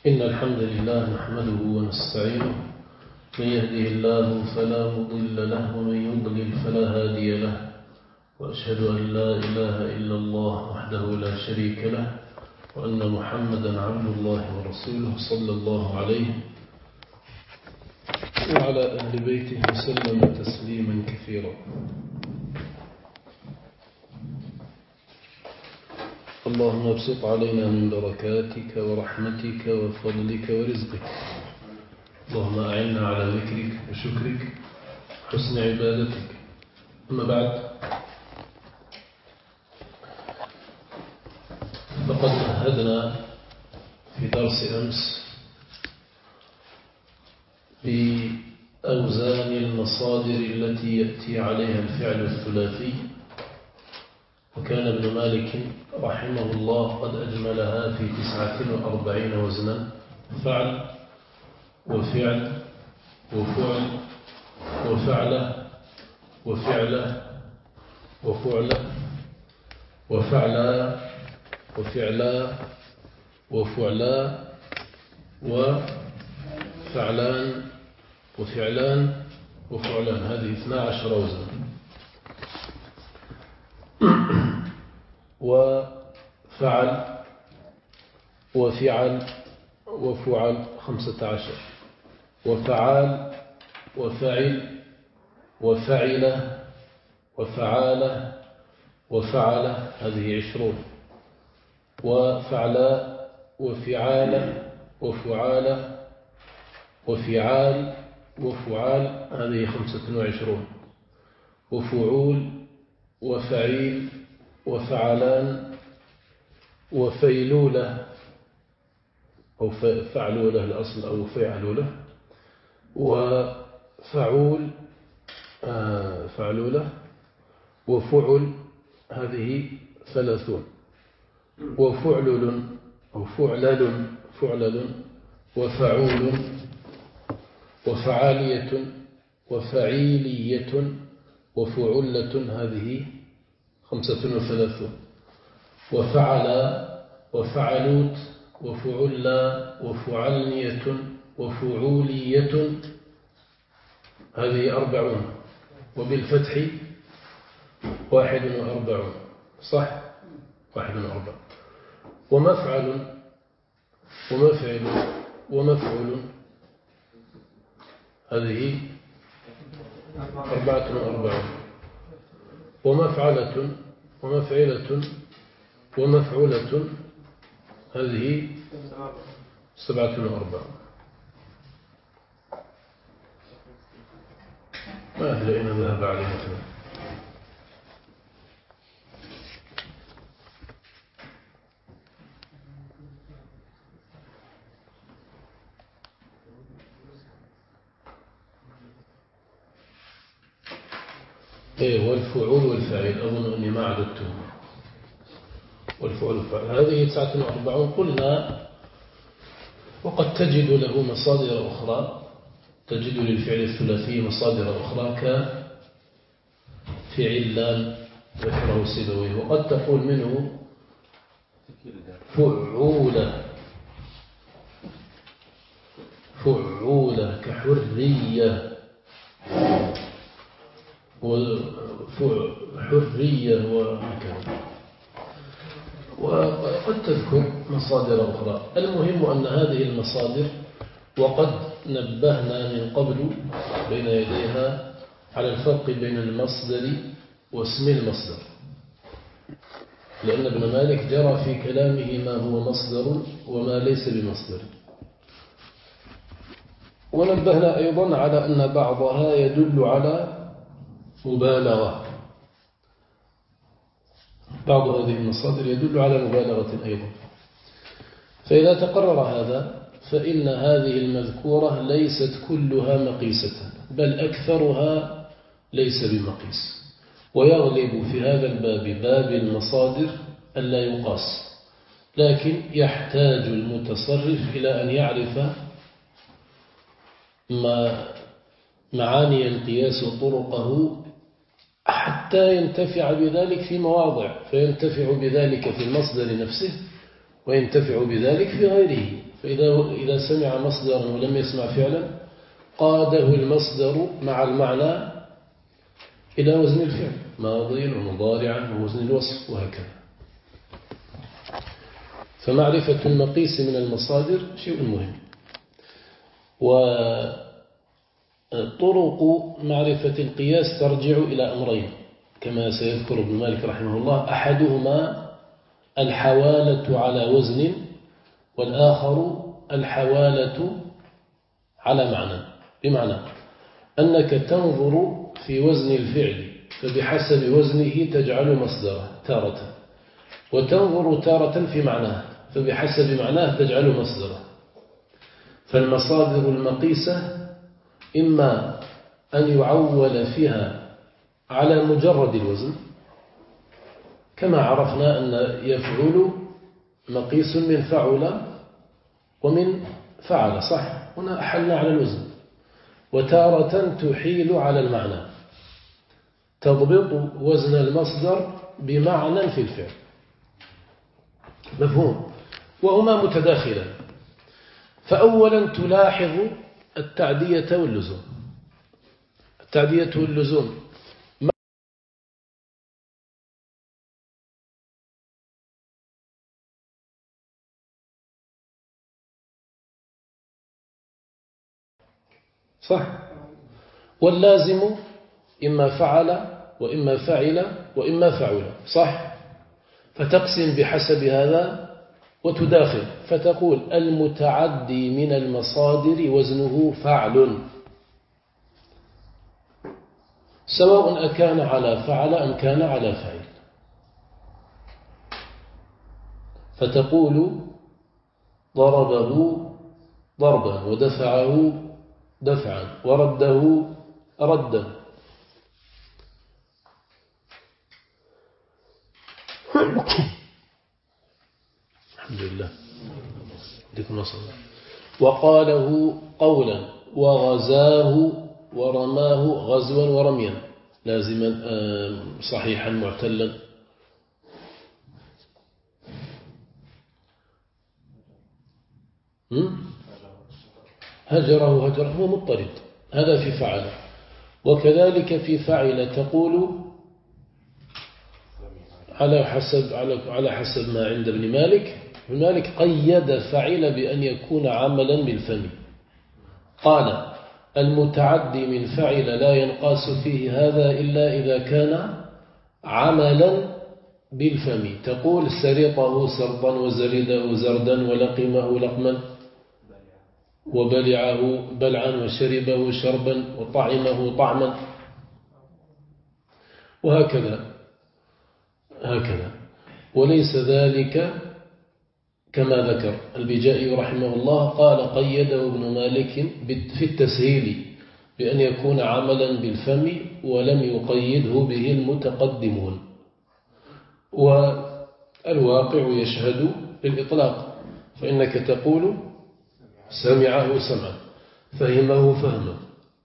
إن الحمد لله نحمده ونستعينه، من يهده الله فلا مضل له ومن يضلل فلا هادي له، وأشهد أن لا إله إلا الله وحده لا شريك له، وأن محمدا عبد الله ورسوله صلى الله عليه وعلى أهل بيته وسلم تسليما كثيرا. اللهم ابسط علينا من بركاتك ورحمتك وفضلك ورزقك. اللهم أعنا على ذكرك وشكرك وحسن عبادتك. أما بعد، فقد مهدنا في درس أمس بأوزان المصادر التي يأتي عليها الفعل الثلاثي، وكان ابن مالك رحمه الله قد أجملها في 49 وزنا: فعل وفعل وفعل وفعله وفعله وفعله وفعلا وفعلا وفعلا وفعلان وفعلان وفعلان. هذه 12 وزنا. وفعل وفعل وفعل 15، وفعال وفعل وفعله وفعاله وفعله هذه 20، وفعلاء وفعاله وفعاله وفعال وفعال هذه 25، وفعول وفعيل وفعلان وفيلولة أو فعلولة الأصل أو فعلولة، وفعول فعلولة، وفعل هذه 30، وفعلل أو فعلل وفعول وفعالية وفعيلية وفعلة هذه 35، وفعل وفعلوت وفعلا وفعلنية وفعولية هذه 40، وبالفتح 41. صح، 41. ومفعل ومفعل ومفعول هذه 44، ومفعلة ومفعلة ومفعولة هذه 47. ما أدري أين ذهب عليه مثلا. والفعول والفاعل أظن أني ما عددتهم. والفعول والفاعل هذه 49 قلنا. وقد تجد له مصادر أخرى، تجد للفعل الثلاثي مصادر أخرى كفعلان ذكره سيبويه. وقد تقول منه فعولة، فعولة كحرية وحرية وهكذا. وقد تذكر مصادر أخرى. المهم أن هذه المصادر، وقد نبهنا من قبل بين يديها على الفرق بين المصدر واسم المصدر، لأن ابن مالك جرى في كلامه ما هو مصدر وما ليس بمصدر. ونبهنا أيضا على أن بعضها يدل على مبالغة، بعض هذه المصادر يدل على مبالغة أيضا. فإذا تقرر هذا فإن هذه المذكورة ليست كلها مقيسة، بل أكثرها ليس بمقيس. ويغلب في هذا الباب باب المصادر ألا يقاس، لكن يحتاج المتصرف إلى أن يعرف معاني القياس وطرقه حتى ينتفع بذلك في مواضع، فينتفع بذلك في المصدر نفسه وينتفع بذلك في غيره. فإذا سمع مصدرا ولم يسمع فعلا قاده المصدر مع المعنى إلى وزن الفعل ماضيا ومضارعا ووزن الوصف وهكذا. فمعرفة المقيس من المصادر شيء مهم. وطرق معرفة القياس ترجع إلى أمرين كما سيذكر ابن مالك رحمه الله، أحدهما الحوالة على وزن، والآخر الحوالة على معنى، بمعنى أنك تنظر في وزن الفعل فبحسب وزنه تجعل مصدره تارة، وتنظر تارة في معناه فبحسب معناه تجعل مصدره. فالمصادر المقيسة إما أن يعول فيها على مجرد الوزن، كما عرفنا أن يفعل مقيس من فعل ومن فعل، صح؟ هنا أحلنا على الوزن. وتارة تحيل على المعنى، تضبط وزن المصدر بمعنى في الفعل، مفهوم؟ وهما متداخلان. فأولا تلاحظ التعدية واللزوم. التعدية واللزوم صح؟ واللازم إما فعل وإما فعل وإما فعل، صح؟ فتقسم بحسب هذا وتداخل فتقول المتعدي من المصادر وزنه فعل، سواء أكان على فعل أم كان على فعل. فتقول ضربه ضربا ودفعه دفعا ورده ردا. الحمد لله. وقاله قولا وغزاه ورماه غزوا ورميا، لازما صحيحا معتلا. هجره هجره هو مضطرد، هذا في فعل. وكذلك في فعل تقول على حسب ما عند ابن مالك. ابن مالك قيد فعل بأن يكون عملا بالفم، قال المتعدي من فعل لا ينقاس فيه هذا إلا إذا كان عملا بالفم. تقول سرطه سرطا وزرده زردا ولقمه لقما وبلعه بلعا وشربه شربا وطعمه طعما، وهكذا. وليس ذلك كما ذكر البيجائي رحمه الله، قال قيده ابن مالك في التسهيل بأن يكون عملا بالفم ولم يقيده به المتقدمون. والواقع يشهد بالإطلاق، فإنك تقول سمعه سمعا، فهمه فهما،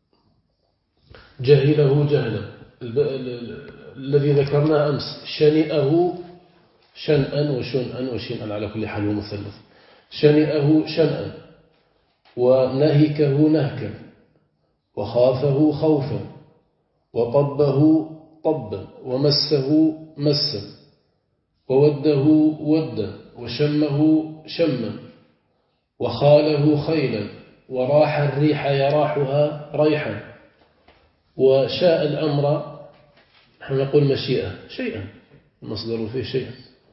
جهله جهلا. الذي ذكرناه أمس شنئه شنئا وشنئا وشنئا على كل حال ومثلث، شنئه شنئا ونهكه نهكا وخافه خوفا وطبه طبا ومسه مسا ووده ودا وشمه شما وخاله خيلا وراح الريح يراحها ريحا وشاء الأمر نحن نقول مشيئة شيئا، المصدر فيه شيئا،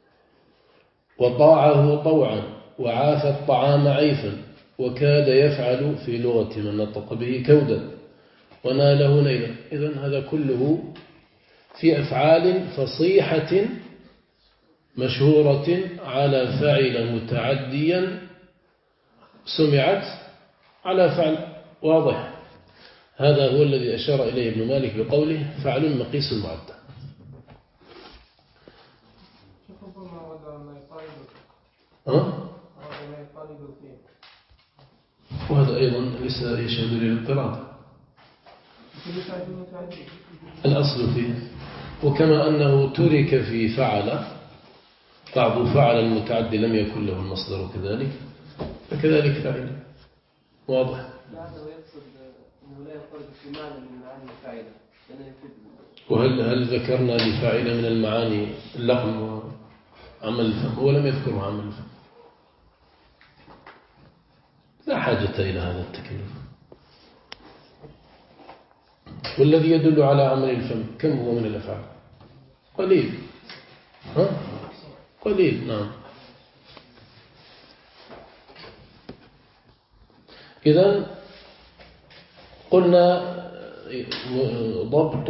وطاعه طوعا وعاف الطعام عيفا وكاد يفعل في لغة من نطق به كودا وناله نيلا. إذن هذا كله في أفعال فصيحة مشهورة على فاعل متعديا سمعت على فعل واضح. هذا هو الذي أشار إليه ابن مالك بقوله فعل مقيس المعدى. وهذا أيضا ليس يشهد للاضطراد، الأصل فيه. وكما أنه ترك في فعل بعض فعل المتعدي لم يكن له المصدر كذلك، فكذلك فاعل. واضح؟ هذا يقصد أنه لا يخرج في معنى من معاني الفاعلة. وهل ذكرنا لفاعل من المعاني اللقم وعمل الفم؟ هو لم يذكره عمل الفم. لا حاجة إلى هذا التكلف. والذي يدل على عمل الفم كم هو من الأفعال؟ قليل. ها؟ قليل. نعم. إذن قلنا ضبط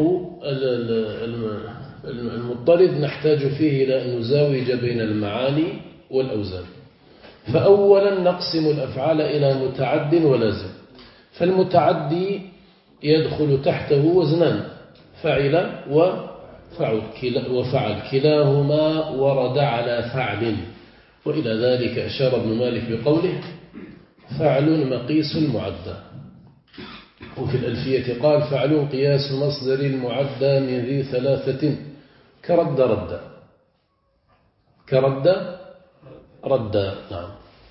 المضطرد نحتاج فيه إلى أن نزاوج بين المعاني والأوزان. فأولا نقسم الأفعال إلى متعد ولازم. فالمتعدي يدخل تحته وزنان، فعل وفعل، كلاهما ورد على فعل. وإلى ذلك أشار ابن مالك بقوله فعل مقيس المعدى. وفي الألفية قال فعل قياس مصدر المعدى من ذي ثلاثة كرد رد. كرد رد. نعم.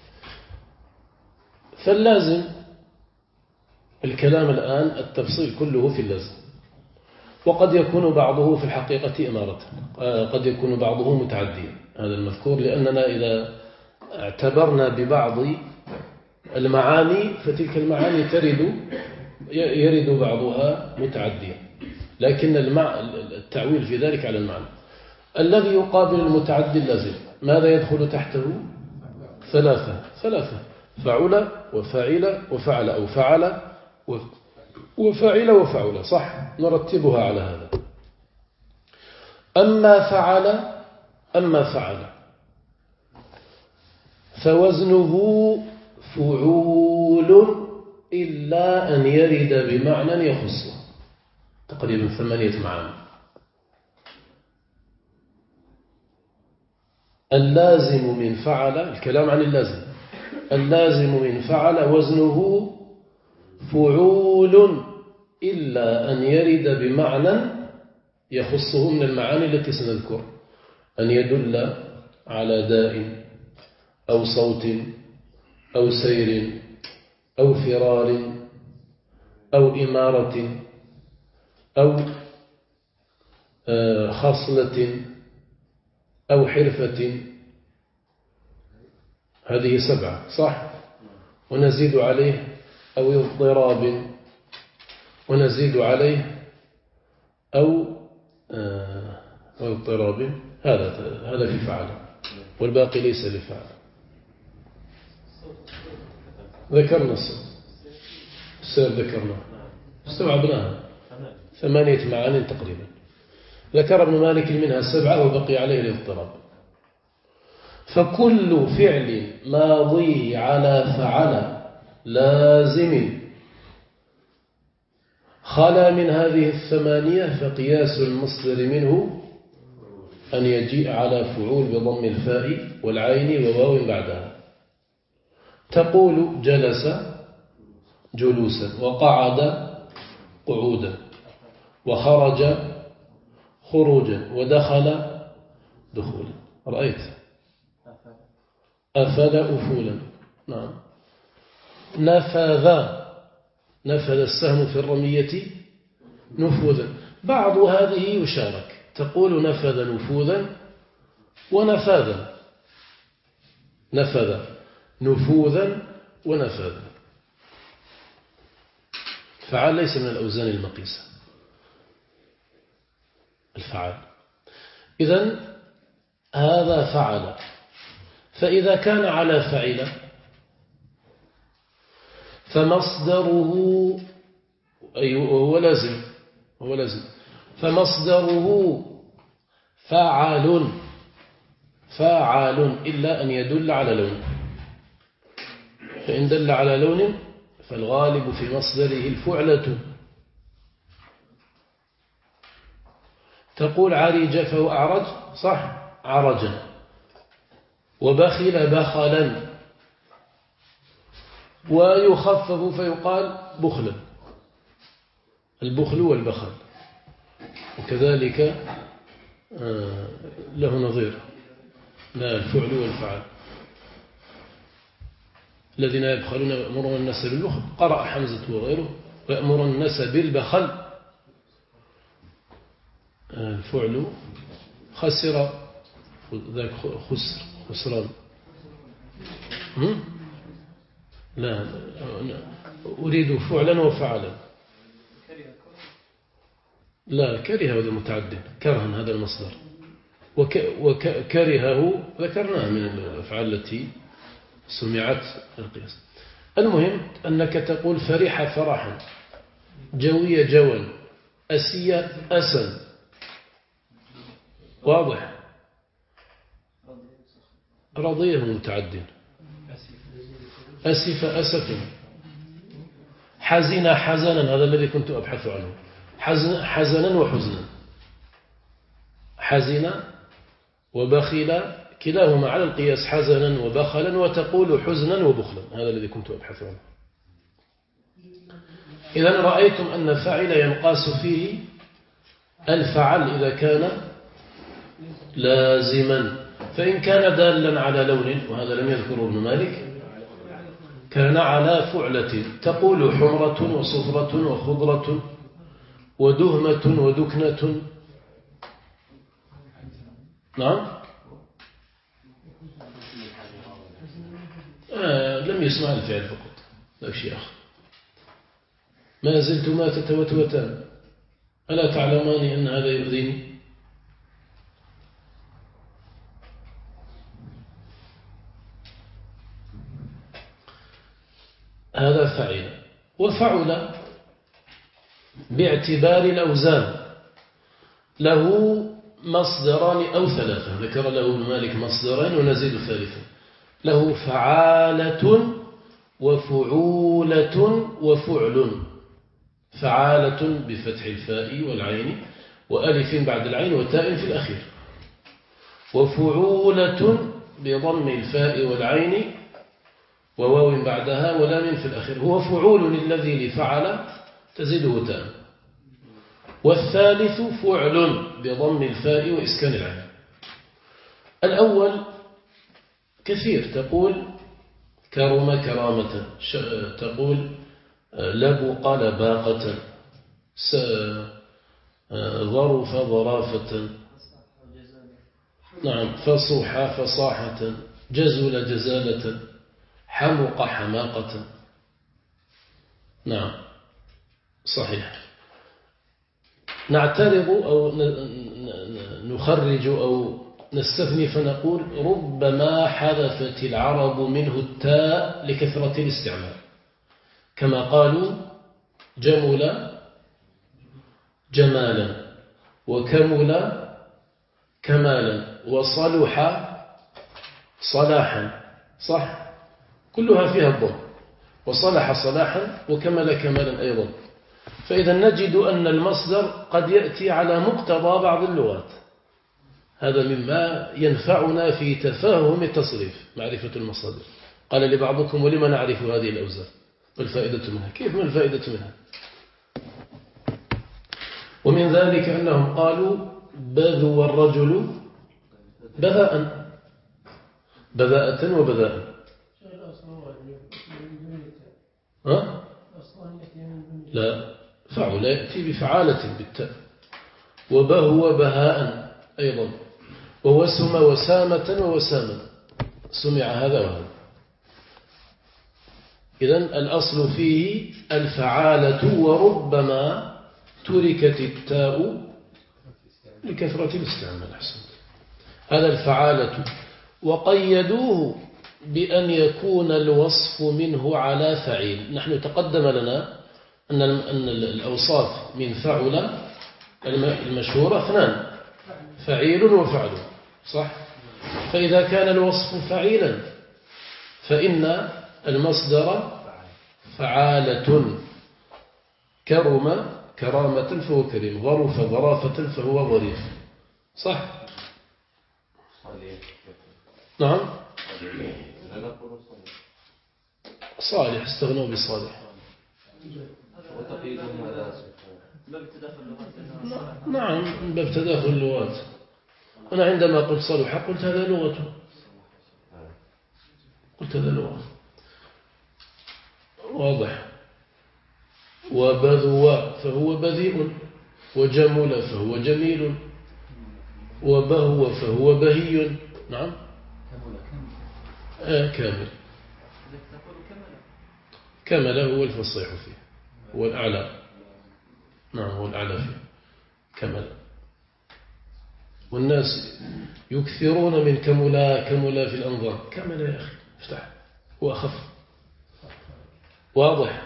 فاللازم الكلام الآن التفصيل كله في اللازم، وقد يكون بعضه في الحقيقة إمارة، قد يكون بعضه متعديا، هذا المذكور، لأننا إذا اعتبرنا ببعض المعاني فتلك المعاني يرد بعضها متعديا، لكن التعويل في ذلك على المعنى. الذي يقابل المتعدي اللازم ماذا يدخل تحته؟ ثلاثة: فعل وفاعل وفعل، أو فعل وفاعل وفعل، صح؟ نرتبها على هذا. أما فعل فوزنه فعول إلا أن يرد بمعنى يخصه، تقريبا 8 معاني. اللازم من فعل، الكلام عن اللازم من فعل وزنه فعول إلا أن يرد بمعنى يخصه من المعاني التي سنذكر، أن يدل على داء أو صوت أو سير أو فرار أو إمارة أو خصلة أو حرفة. هذه 7، صح؟ ونزيد عليه أو اضطراب، ونزيد عليه أو اضطراب. هذا في فعل، والباقي ليس لفعل. ذكرنا السبب ذكرنا، استوعبناها 8 معاني تقريبا. ذكر ابن مالك منها 7 وبقي عليه الاضطراب. فكل فعل ماضي على فعل لازم خلا من هذه 8 فقياس المصدر منه أن يجيء على فعول بضم الفاء والعين وواو بعدها. تقول جلس جلوسا، وقعد قعودا، وخرج خروجا، ودخل دخولا. رأيت؟ أفل أفولا. نعم. نفذ السهم في الرمية نفوذا. بعض هذه يشارك، تقول نفذ نفوذا ونفاذا، نفذ نفوذا ونفاذا. فعل ليس من الأوزان المقيسة، الفعال. إذن هذا فعل. فإذا كان على فعل فمصدره هو لازم، فمصدره فاعل إلا أن يدل على لون. فإن دل على لون فالغالب في مصدره الفعلة. تقول عرج فهو أعرج، صح؟ عرجا. وبخل بخلا، ويخفف فيقال بخلا، البخل والبخل. وكذلك له نظير، لا الفعل والفعل. الذين يبخلون ويأمرون الناس بالبخل، قرأ حمزة وغيره ويأمرون الناس بالبخل. الفعل خسر، ذاك خسران. لا أريد فعلا وفعلا. لا كره هذا متعد، كرها هذا المصدر، وكرهه ذكرناه من الأفعال التي سمعت القياس. المهم أنك تقول فرح فرحا، جوي جوا، أسي أسا. واضح؟ رضيه متعد، أسف أسف، حزن حزنا، هذا الذي كنت أبحث عنه، حزنا وحزنا. حزن وبخل كلاهما على القياس، حزنا وبخلا، وتقول حزنا وبخلا، هذا الذي كنت أبحث عنه. إذا رأيتم أن فعل ينقاس فيه الفعل إذا كان لازما، فإن كان دالا على لون، وهذا لم يذكره ابن مالك، كان على فعلة، تقول حمرة وصفرة وخضرة ودهمة ودكنة. نعم. لم يسمع الفعل فقط، لا شيء آخر. ما زلتما تتوتوتان، ألا تعلمان أن هذا يؤذيني؟ هذا فعل. وفعل باعتبار الأوزان له مصدران أو ثلاثة، ذكر له ابن مالك مصدرين ونزيد ثالثا، له فعالة وفعولة وفعل. فعالة بفتح الفاء والعين وألف بعد العين وتاء في الأخير، وفعولة بضم الفاء والعين وواو بعدها ولام في الأخير، هو فعول الذي لفعل تزيده تاء. والثالث فعل بضم الفاء وإسكان العين. الأول كثير، تقول كرم كرامة، تقول لبق لباقة، ظرف ظرافة، نعم، فصح فصاحة، جزل جزالة، حمق حماقة. نعم صحيح. نعترض أو نخرج أو نستثني فنقول ربما حذفت العرب منه التاء لكثرة الاستعمال، كما قالوا جمل جمالا، وكمل كمالا، وصلح صلاحا، صح، كلها فيها الضم، وصلح صلاحا وكمل كمالا أيضا. فإذا نجد أن المصدر قد يأتي على مقتضى بعض اللغات، هذا مما ينفعنا في تفاهم التصريف، معرفة المصادر. قال لبعضكم ولما نعرف هذه الأوزان والفائدة منها؟ كيف ما الفائدة منها؟ ومن ذلك أنهم قالوا بذو الرجل بذاء، بذاءة وبذاء. ها؟ لا، فعل يأتي بفعالة بالتاء، وبهو بهاء أيضا، ووسم وسامة ووساما، سمع هذا وهذا. إذن الأصل فيه الفعالة، وربما تركت التاء لكثرة الاستعمال. أحسنت. هذا الفعالة، وقيدوه بأن يكون الوصف منه على فعيل. نحن تقدم لنا أن الأوصاف من فعل المشهورة اثنان، فعيل وفعل، صح؟ فإذا كان الوصف فعيلا فإن المصدر فعالة، كرم كرامة فهو كريم، ظرف ظرافة فهو ظريف، صح؟ نعم. صالح، استغنوا بصالح. نعم، من باب تداخل اللغات. أنا عندما قلت صالح قلت هذا لغته، قلت هذا لغة. واضح. وبذو فهو بذيء، وجمل فهو جميل، وبهو فهو بهي. نعم كامل. كمل هو الفصيح فيه، هو الأعلى. نعم هو الأعلى فيه كمل. والناس يكثرون من كملا كملا في الأنظار. كمل يا أخي افتح، هو أخف. واضح.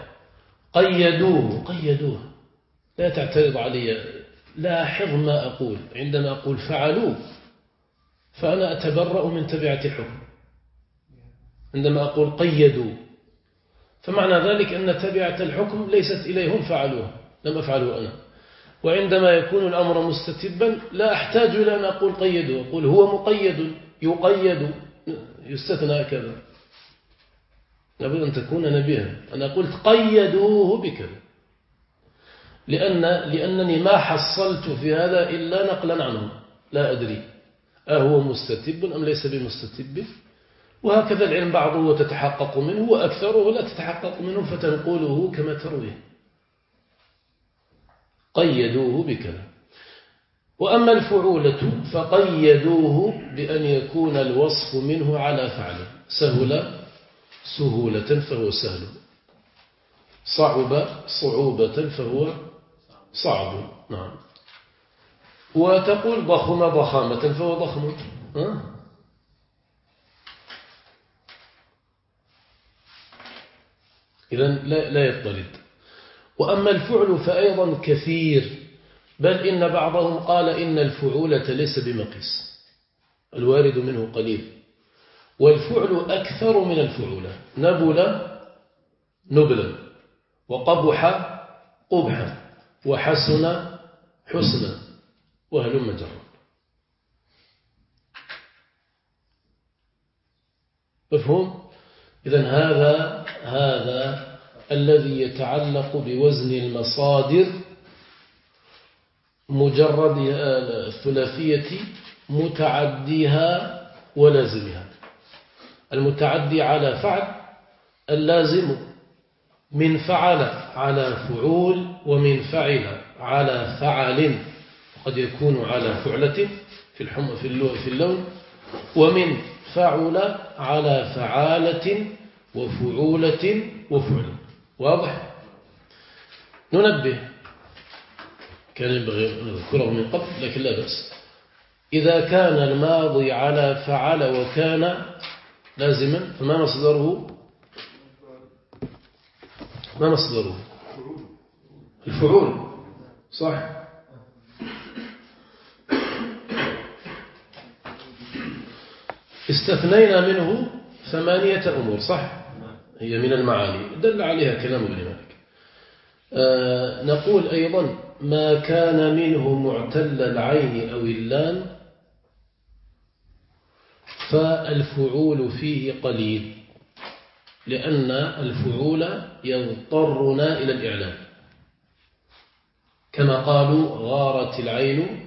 قيدوه لا تعترض علي، لاحظ ما أقول. عندما أقول فعلوا فأنا أتبرأ من تبعة الحكم. عندما أقول قيدوا فمعنى ذلك أن تبعة الحكم ليست إليهم، فعلوها لم أفعله أنا. وعندما يكون الأمر مستتبا لا أحتاج إلى أن أقول قيدوا، أقول هو مقيد يقيد يستثنى كذا. لابد أن تكون نبيها. أنا قلت قيدوه بكذا لأنني ما حصلت في هذا إلا نقلا عنه، لا أدري أهو مستتب أم ليس بمستتب. وهكذا العلم بعضه تتحقق منه وأكثره لا تتحقق منه فتنقله كما ترويه. قيدوه بكذا. وأما الفعولة فقيدوه بأن يكون الوصف منه على فعل. سهل سهولة فهو سهل، صعب صعوبة فهو صعب. نعم. وتقول ضخم ضخامة فهو ضخم. إذن لا يضطرد. وأما الفعل فأيضا كثير، بل إن بعضهم قال إن الفعولة ليس بمقيس، الوارد منه قليل. والفعل أكثر من الفعولة. نبل نبلا، وقبح قبحا، وحسن حسنا، وهلم جرا. مفهوم؟ إذن هذا الذي يتعلق بوزن المصادر مجرد الثلاثية متعديها ولازمها. المتعدي على فعل، اللازم من فعل على فعول، ومن فعل على فعل، قد يكون على فعلة في اللون، ومن فعل على فعالة وفعولة وفعل. واضح؟ ننبه، كان ينبغي أن نذكره من قبل لكن لا بأس. إذا كان الماضي على فعل وكان لازما فما مصدره؟ ما مصدره؟ الفعول. صح. استثنينا منه 8 أمور. صح، هي من المعاني دل عليها كلام ابن مالك. نقول أيضا ما كان منه معتل العين أو اللام فالفعول فيه قليل، لأن الفعول يضطرنا إلى الإعلان، كما قالوا غارت العين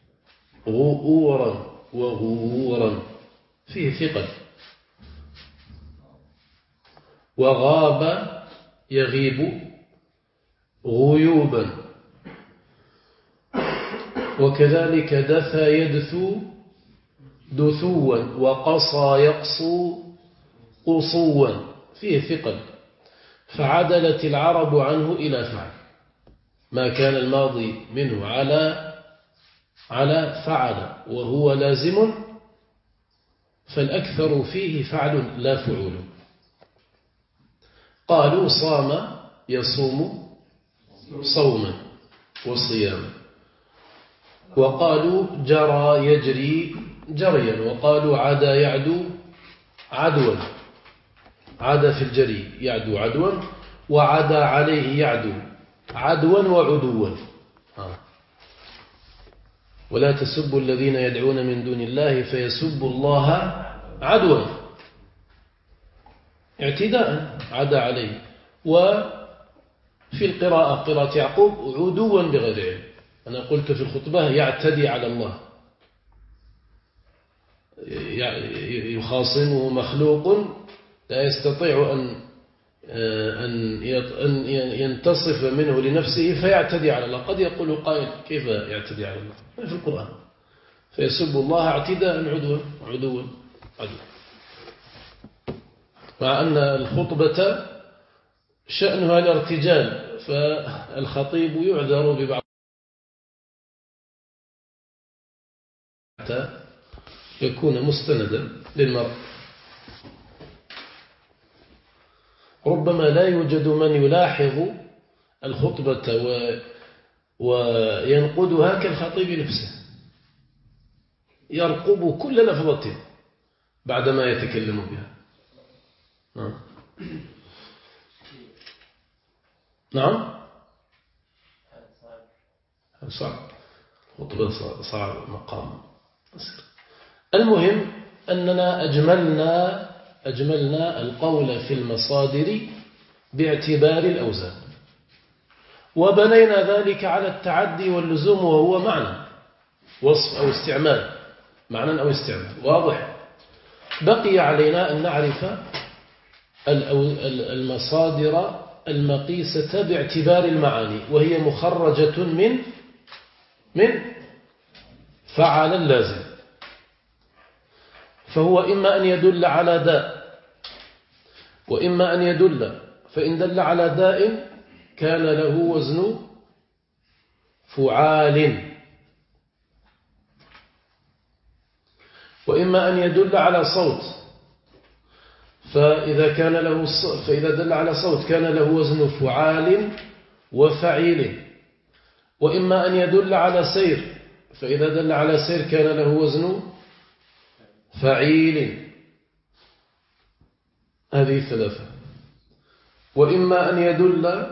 غؤورا وغورا، فيه ثقل. وغاب يغيب غيوبا، وكذلك دثى يدثو دثوا، وقصى يقصو قصوا، فيه ثقل. فعدلت العرب عنه إلى فعل. ما كان الماضي منه على فعل وهو لازم فالأكثر فيه فعل لا فعول. قالوا صام يصوم صوما وصياما، وقالوا جرى يجري جريا، وقالوا عدا يعدو عدوا، عدا في الجري يعدو عدوا، وعدا عليه يعدو عدوا وعدوا. ولا تسبوا الذين يدعون من دون الله فيسبوا الله عدوا، اعتداء عدا عليه. وفي قراءة يعقوب عدوا بغير علم. أنا قلت في الخطبة يعتدي على الله، يخاصمه مخلوق لا يستطيع أن أن ينتصف منه لنفسه فيعتدي على الله. قد يقول قائل كيف يعتدي على الله؟ في القرآن فيسب الله اعتداء عدوا مع أن الخطبة شأنها الارتجال، فالخطيب يعذر ببعض حتى يكون مستندا للمرء. ربما لا يوجد من يلاحظ الخطبة وينقدها كالخطيب نفسه، يرقب كل لفظة بعدما يتكلم بها. نعم صعب، خطبة صعب مقام. المهم أننا أجملنا القول في المصادر باعتبار الأوزان، وبنينا ذلك على التعدي واللزوم، وهو معنى وصف أو استعمال، معنى أو استعمال واضح. بقي علينا أن نعرف المصادر المقيسة باعتبار المعاني، وهي مخرجة من فعل اللازم، فهو إما أن يدل على داء وإما أن يدل، فإن دل على داء كان له وزن فعال، وإما أن يدل على صوت، فإذا دل على صوت كان له وزن فعال وفعيل، وإما أن يدل على سير، فإذا دل على سير كان له وزن فعيل. هذه ثلاثة. وإما أن يدل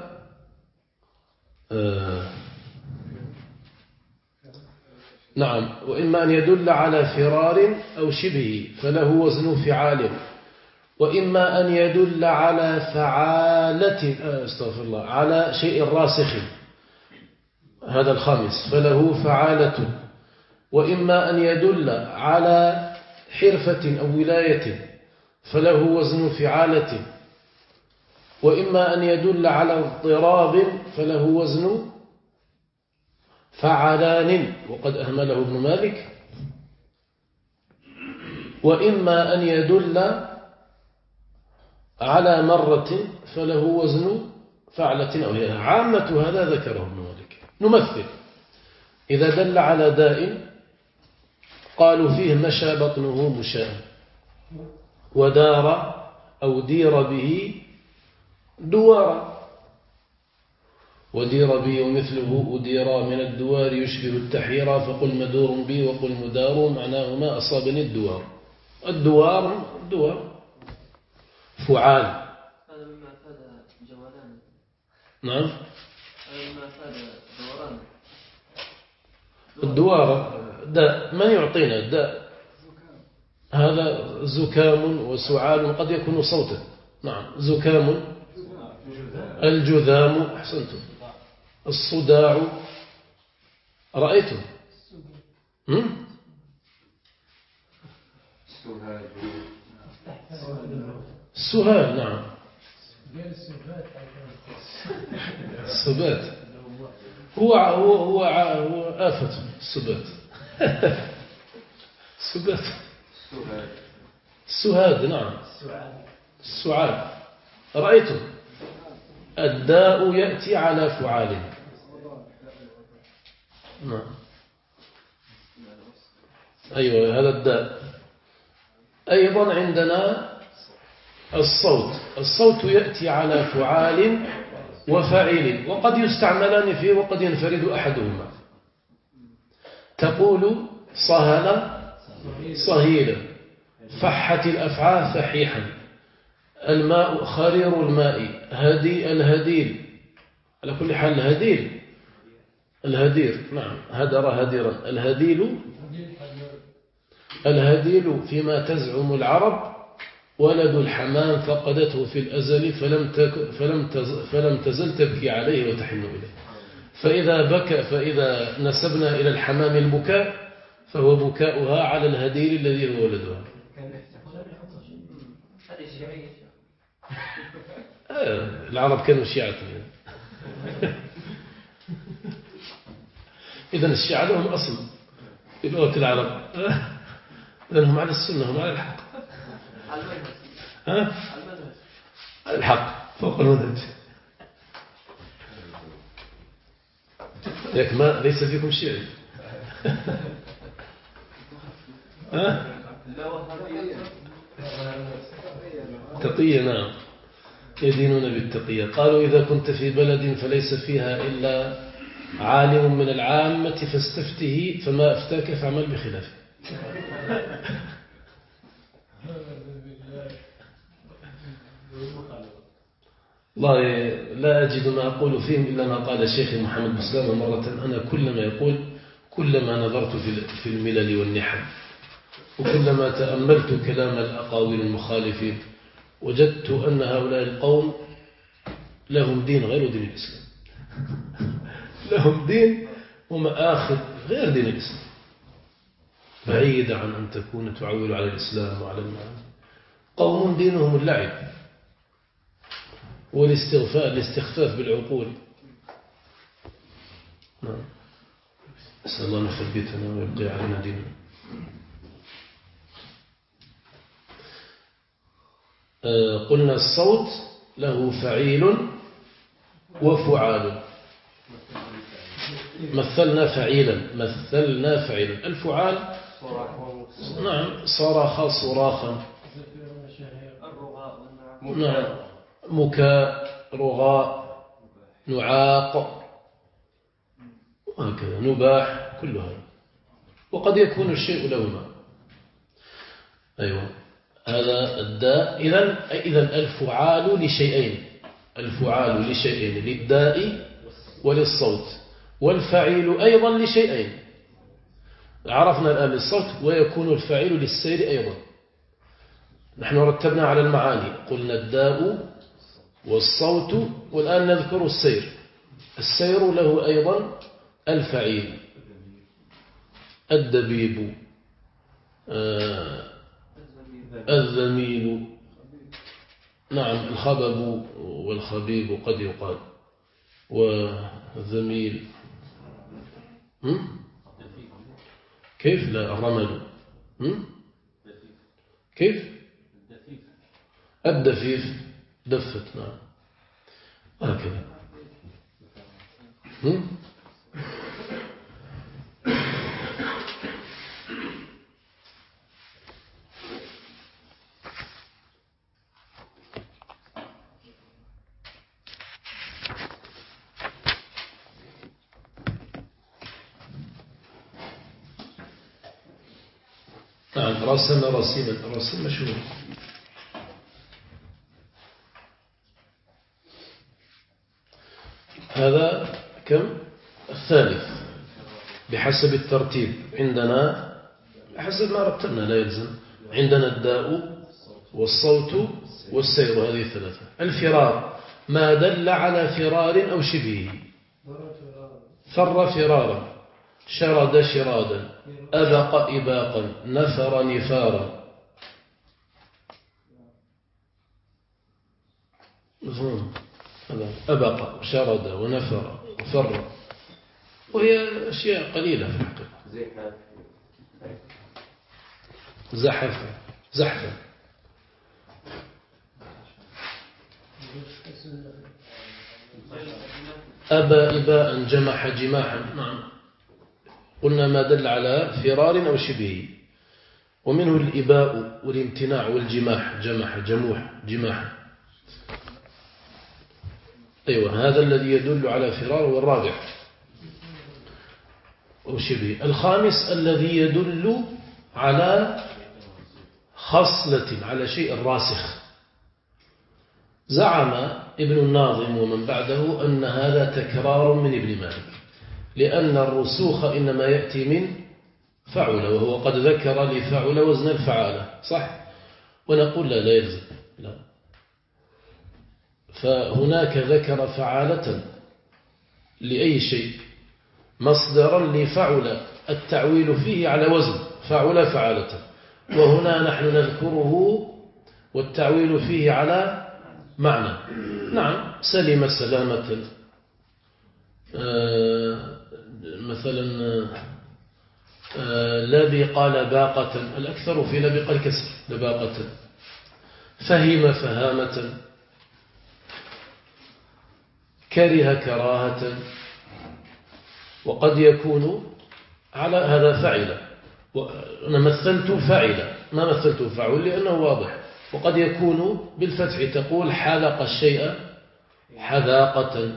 وإما أن يدل على فرار أو شبهه فله وزن فعال، وإما أن يدل على فعالة على شيء راسخ، هذا الخامس، فله فعالة، وإما أن يدل على حرفة أو ولاية فله وزن فعالة، وإما أن يدل على اضطراب فله وزن فعلان، وقد أهمله ابن مالك، وإما أن يدل على مرة فله وزن فعلة أو هي عامة. هذا ذكره ابن مالك. نمثل: إذا دل على داء قالوا فيه مشى بطنه مشاء، ودار أو دير به دوارا، ودير بي ومثله أديرا من الدوار يشبه التحيرا، فقل مدور بي وقل مدار، معناه ما أصابني الدوار. الدوار فعال. هذا مما أفاد جولان. نعم. هذا مما أفاد دوران. الدوار داء. من يعطينا الداء؟ هذا زكام وسعال، قد يكون صوتا. نعم، زكام، الجذام، أحسنتم، الصداع، رأيتم؟ السهال. نعم، السبات هو آفة السبات. السبات السهاد. نعم، السعال. رأيتم؟ الداء يأتي على فعال. نعم، أيوة، هذا الداء. أيضا عندنا الصوت يأتي على فعال وفاعل، وقد يستعملان فيه وقد ينفرد أحدهما. تقول صهل صهيلا، فحت الأفعى فحيحا، الماء خرير الماء، هدي الهديل. على كل حال الهدير. نعم، هدر هديرا. الهديل فيما تزعم العرب ولد الحمام فقدته في الأزل فلم تزل تبكي عليه وتحن إليه. فإذا نسبنا إلى الحمام البكاء فهو بكاؤها على الهديل الذي هو ولدها. العرب كانوا شيعة. إذن الشيعة لهم أصل في لغة العرب، إذن هم على السنة، هم على الحق. على الحق فوق المنهج. لكن ما ليس فيكم شيعي. تقية، نعم، يدينون بالتقية. قالوا إذا كنت في بلد فليس فيها إلا عالم من العامة فاستفته، فما أفتاك فاعمل بخلافه. والله لا أجد ما أقول فيهم إلا ما قال الشيخ محمد بن سلام مرة. أنا كلما يقول كلما نظرت في الملل والنحل وكلما تأملت كلام الأقاويل المخالفين وجدت أن هؤلاء القوم لهم دين غير دين الإسلام. لهم دين ومآخذ غير دين الإسلام، بعيد عن أن تكون تعول على الإسلام وعلى المعنى. قوم دينهم اللعب والاستخفاف بالعقول. نعم، أسأل الله أن يثبتنا ويبقي علينا ديننا. قلنا الصوت له فعيل وفعال. مثلنا فعيلا. الفعال نعم، صرخ صراخا، نعم، مكاء، رغاء، نعاق، وهكذا، نباح، كل هذا. وقد يكون الشيء لهما. أيوة، هذا الداء. إذن الفعال لشيئين، للداء وللصوت، والفعيل أيضا لشيئين. عرفنا الآن للصوت، ويكون الفعيل للسير أيضا. نحن رتبنا على المعاني، قلنا الداء والصوت، والآن نذكر السير. السير له أيضا الفعيل، الدبيب، الذميل، نعم، الخبب والخبيب قد يقال، والذميل. كيف؟ لا، الرمل. كيف؟ الدفيف، دفت، نعم، هكذا. نعم، رسم رسيما، الرسم مشهور. هذا كم؟ الثالث بحسب الترتيب عندنا، حسب ما رتبنا، لا يلزم. عندنا الداء والصوت والسير، هذه الثلاثة. الفرار ما دل على فرار أو شبهه. فر فرارا، شرد شرادا، أبق إباقا، نفر نفارا. أبق وشرد ونفر وفر، وهي أشياء قليلة في الحقيقة. زحف. أبى إباء، جمح جماحا. نعم، قلنا ما دل على فرار أو شبهه. ومنه الإباء والامتناع والجماح، جمح، جموح، جماح. أيوة، هذا الذي يدل على فرار. والرابع أو شبهه. الخامس الذي يدل على خصلة، على شيء راسخ. زعم ابن الناظم ومن بعده أن هذا تكرار من ابن مالك، لأن الرسوخ إنما يأتي من فعل، وهو قد ذكر لفعل وزن الفعالة، صح؟ ونقول لا يلزم، لا. فهناك ذكر فعالة لأي شيء، مصدرا لفعل، التعويل فيه على وزن فعل فعالة، وهنا نحن نذكره والتعويل فيه على معنى. نعم سلم سلامة، مثلا لبق لباقة، الأكثر في لبق الكسر لباقة. فهم فهامة، كره كراهة. وقد يكون على هذا فعل، أنا مثلت فعل ما مثلت فعل لأنه واضح. وقد يكون بالفتح، تقول حلق الشيء حذاقة،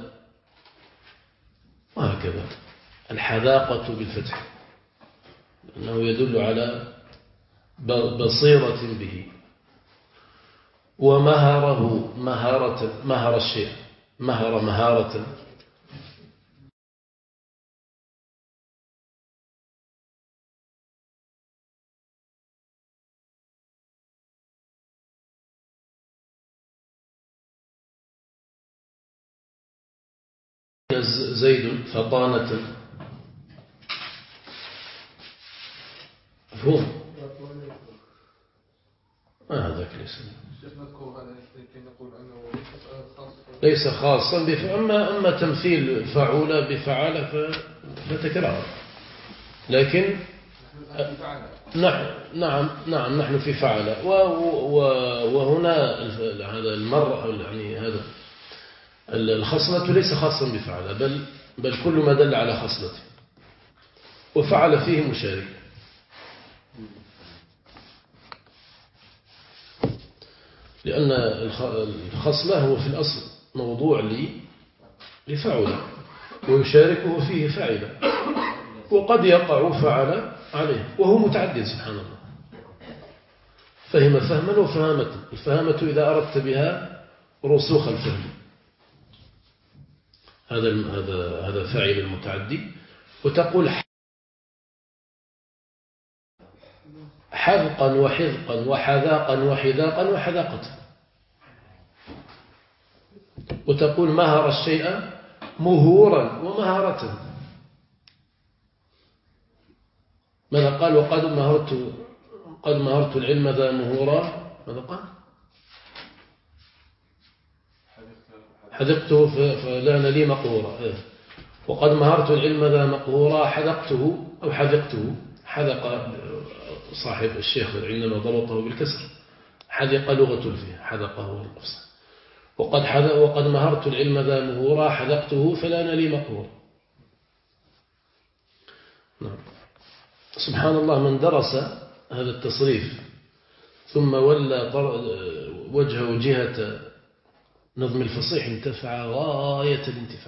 وهكذا الحذاقة بالفتح لأنه يدل على بصيرة به. ومهره مهارة، مهر الشيء مهر مهارة. زيد فطانة. مفهوم؟ هذاك ليس خاصا أما تمثيل فعول بفعل فتكرار. لكن نعم نحن في فعل، وهنا هذا المرء يعني هذا الخصلة ليس خاصا بفعل، بل كل ما دل على خصلته، وفعل فيه مشارك. لأن الخصلة هو في الأصل موضوع لفعل، ويشاركه فيه فاعل، وقد يقع فعل عليه، وهو متعدد سبحان الله. فهم فهما وفهامة. الفهامة إذا أردت بها رسوخ الفهم، هذا فاعل المتعدي. وتقول حذقا وحذقا وحذاقا وحذاقا وحذاقة. وتقول مهر الشيء مهورا ومهارة. ماذا قال؟ وقد مهرت العلم ذا مهورا. ماذا قال؟ حذقته فلان لي مقهورا. وقد مهرت العلم ذا مقهورا حذقته أو حذقته. حذق صاحب الشيخ عندما ضبطه بالكسر، حذق لغة الفيه، حذقه الأفصح. وقد مهرت العلم ذا مهورا حذقته فلان لي مقهورا. نعم. سبحان الله، من درس هذا التصريف ثم ولى وجهه جهة نظم الفصيح انتفع غاية الانتفاع.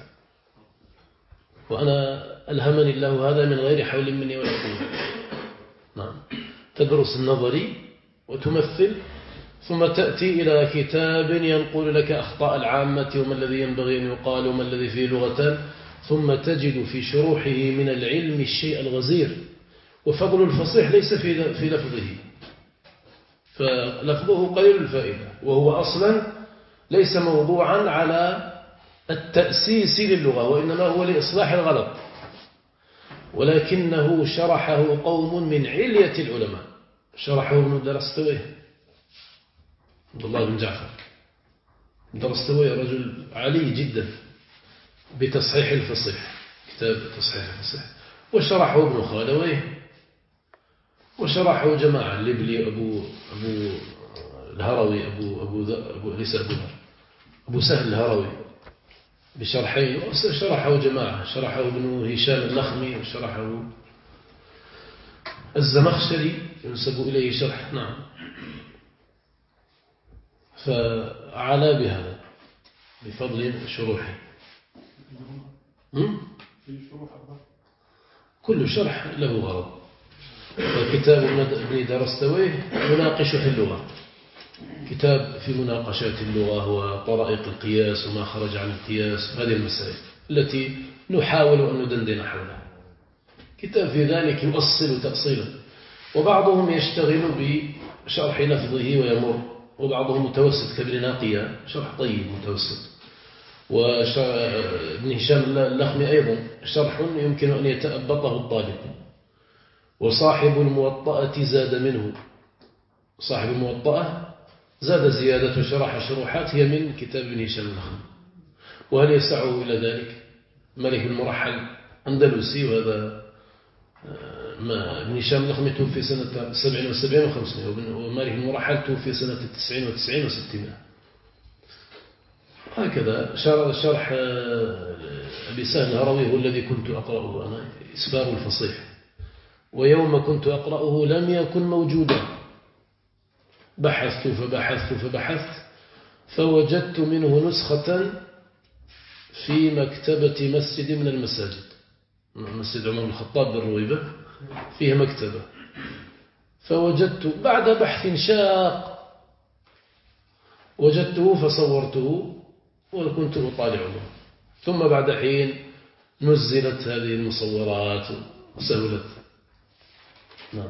وأنا ألهمني الله هذا من غير حول مني ولا قوة. نعم. تدرس النظري وتمثل، ثم تأتي إلى كتاب ينقل لك أخطاء العامة وما الذي ينبغي أن يقال وما الذي فيه لغتان، ثم تجد في شروحه من العلم الشيء الغزير. وفضل الفصيح ليس في لفظه، فلفظه قليل الفائدة، وهو أصلا ليس موضوعا على التأسيس للغة، وإنما هو لإصلاح الغلط. ولكنه شرحه قوم من علية العلماء، شرحه ابن درستويه عبد الله بن جعفر. درستويه رجل علي جدا بتصحيح الفصيح، كتاب تصحيح الفصيح. وشرحه ابن خالويه، وشرحه جماعة الليبلي أبو الهروي أبو سهل الهروي بشرحين، وشرحه جماعة، شرحه ابن هشام اللخمي، وشرحه الزمخشري ينسب إليه شرح. نعم. فعلى بهذا بفضل شروحه. كل شرح له غرض. وكتاب ابن درستويه يناقش في اللغة، كتاب في مناقشات اللغة وطرائق القياس وما خرج عن القياس، هذه المسائل التي نحاول أن ندندن حولها. كتاب في ذلك يؤصل تأصيلا. وبعضهم يشتغل بشرح لفظه ويمر، وبعضهم متوسط كابن ناقية، شرح طيب متوسط. وابن هشام اللخمي أيضا شرح يمكن أن يتأبطه الطالب. وصاحب الموطأة زاد منه. صاحب الموطأة زاد زيادة وشرح شروحات هي من كتاب ابن هشام النخعي. وهل يسعه إلى ذلك؟ ملك المرحل أندلسي، وهذا ابن هشام النخعي توفي سنة 77 و500، ومالك المرحل توفي سنة 99 و600. هكذا شرح أبي سهل الهروي هو الذي كنت أقرأه أنا، إسفار الفصيح، ويوم كنت أقرأه لم يكن موجودا. بحثت فوجدت منه نسخة في مكتبة مسجد من المساجد، مسجد عمر بن الخطاب بالرويبة، فيها مكتبة. فوجدت بعد بحث شاق وجدته فصورته وكنت أطالعه. ثم بعد حين نزلت هذه المصورات وسهلت. نعم.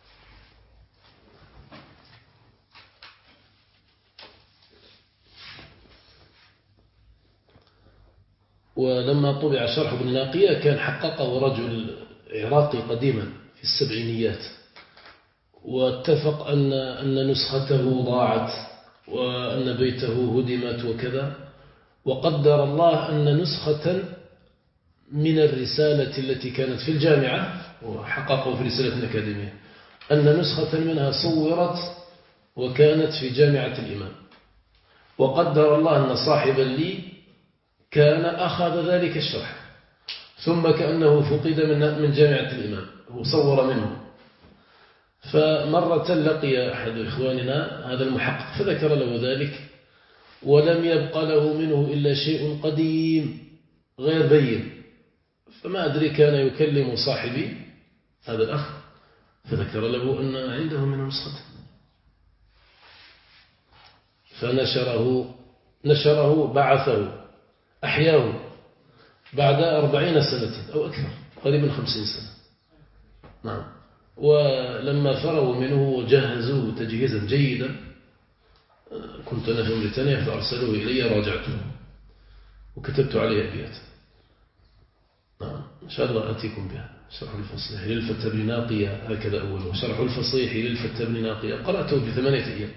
ولما طبع شرح ابن ناقية كان حققه رجل عراقي قديما في السبعينيات، واتفق أن نسخته ضاعت وأن بيته هدمت وكذا، وقدر الله أن نسخة من الرسالة التي كانت في الجامعة، وحققه في رسالة أكاديمية، أن نسخة منها صورت وكانت في جامعة الإمام، وقدر الله أن صاحبا لي كان أخذ ذلك الشرح ثم كأنه فقد من جامعة الإمام، هو صور منه. فمرة لقي أحد إخواننا هذا المحقق فذكر له ذلك، ولم يبق له منه إلا شيء قديم غير بين. فما أدري كان يكلم صاحبي هذا الأخ فذكر له أن عنده من نسخة، فنشره بعثه أحياه بعد 40 سنة أو أكثر، قريبا 50 سنة. نعم. ولما فرغوا منه وجهزوه تجهيزا جيدا، كنت أنا في موريتانيا فأرسلوه إلي، راجعته وكتبت عليه أبيات. نعم. إن شاء الله أتيكم بها. شرح الفصيح للفتى بن ناقية هكذا أول، وشرح الفصيح للفتى بن ناقية قرأته ب8 أيام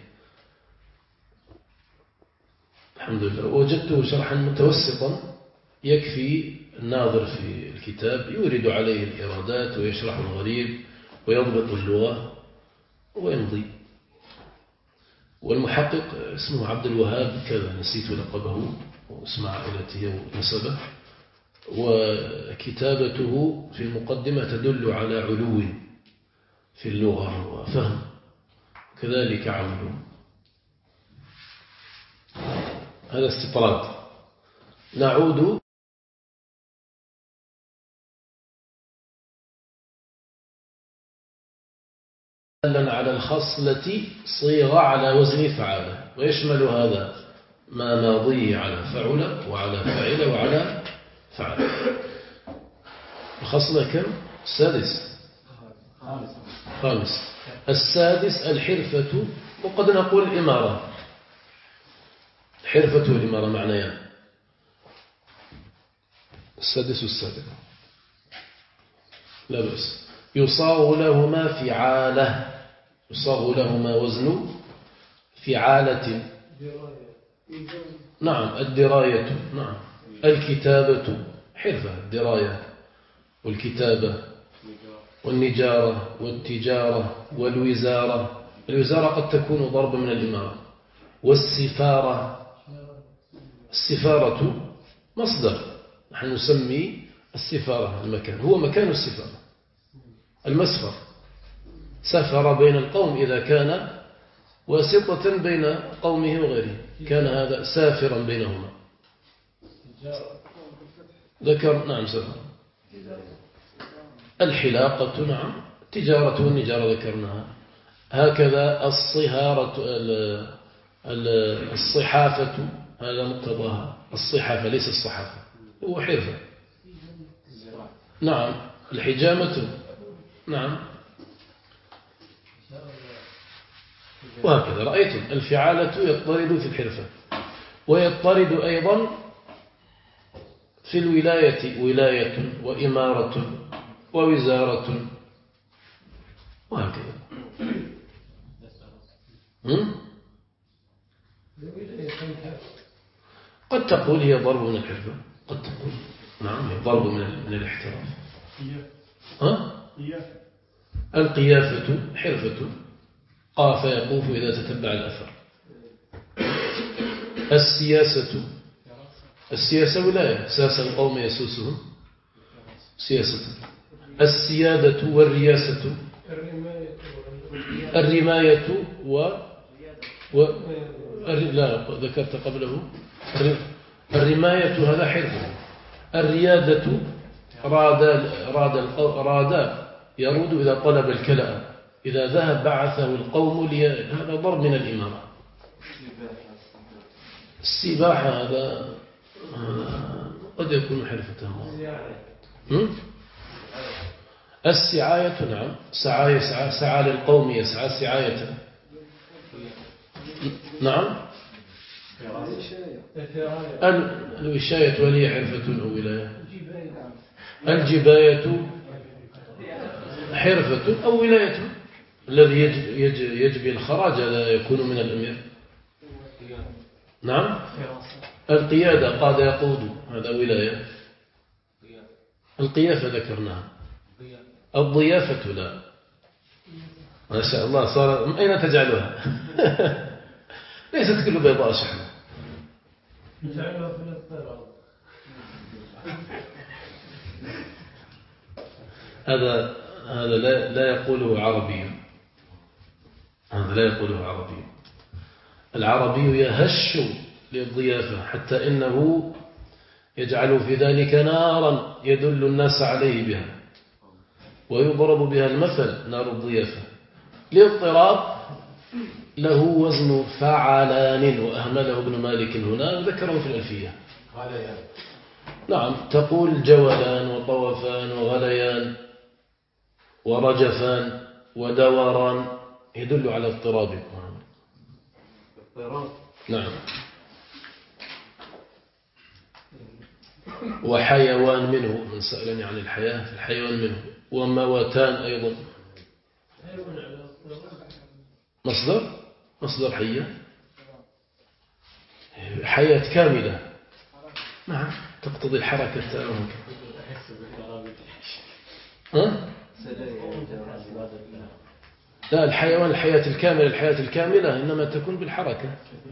الحمد لله. وجدته شرحا متوسطا يكفي الناظر في الكتاب، يورد عليه الإرادات ويشرح الغريب ويضبط اللغة ويمضي. والمحقق اسمه عبد الوهاب كذا، نسيت لقبه واسم عائلته ونسبه. وكتابته في المقدمة تدل على علو في اللغة وفهم، كذلك عمله. هذا استطراد. نعود على الخصلة صيغة على وزن فعل، ويشمل هذا ما ماضي على فعل وعلى فاعل وعلى فعل. الخصلة كم؟ السادس خامس. السادس الحرفة، وقد نقول الإمارة. الحرفة والإمارة معنيان، السادس والسابع لا بأس. يصاغ لهما فعالة، يصاغ لهما وزن فعالة. نعم. الدراية، نعم. الكتابة حرفة، الدراية والكتابة والنجارة والتجارة والوزارة. الوزارة قد تكون ضربا من الإمارة. والسفارة، السفارة مصدر، نحن نسمي السفارة المكان، هو مكان السفارة. المسفر، سفر بين القوم إذا كان واسطة بين قومه وغيره، كان هذا سافرا بينهما. ذكر نعم سفر. الحلاقة نعم. التجارة والنجارة ذكرناها. هكذا الصهارة، الصحافة هذا مقتضاها. الصحافة ليس الصحافة، هو حرفة. نعم. الحجامة نعم. وهكذا رأيتم الفعالة يضطرد في الحرفة، ويضطرد أيضا في الولاية، ولاية وإمارة ووزارة وهكذا. قد تقول هي ضرب من الحرفة، قد تقول نعم هي ضرب من الاحتراف. القيافة حرفة، قاف يقوف إذا تتبع الأثر. السياسة ولاية، ساس القوم يسوسهم سياسة. السيادة والرياسة، الرماية لا ذكرت قبله الرماية هذا حرفة. الريادة راد يرود إذا طلب الكلاء، إذا ذهب بعثه القوم هذا ضرب من الإمارة. السباحة هذا قد يكون حرفته. السعاية نعم، سعى للقوم يسعى سعاية. نعم. الوشاية ولي حرفة أو ولاية. الجباية حرفة أو ولاية. الذي يجبي الخراج لا يكون من الأمير. نعم. القيادة قاد يقود، هذا ولاية. القيافة ذكرناها. الضيافة لا. ما شاء الله صار أين تجعلها؟ ليست كل بيضاء شحمة. هذا لا يقوله عربي. هذا لا يقوله عربي. العربي يهش للضيافة حتى إنه يجعل في ذلك نارا يدل الناس عليه بها، ويضرب بها المثل نار الضيافة. للاضطراب له وزن فعلان، وأهمله ابن مالك هنا وذكره في الألفية. نعم، تقول جولان وطوفان وغليان ورجفان ودوران، يدل على اضطراب. نعم. وحيوان منه، من سألني عن الحياة في الحيوان منه. وموتان أيضا مصدر حياة كاملة. نعم، تقتضي الحركة التامة. لا، الحيوان الحياة الكاملة إنما تكون بالحركة.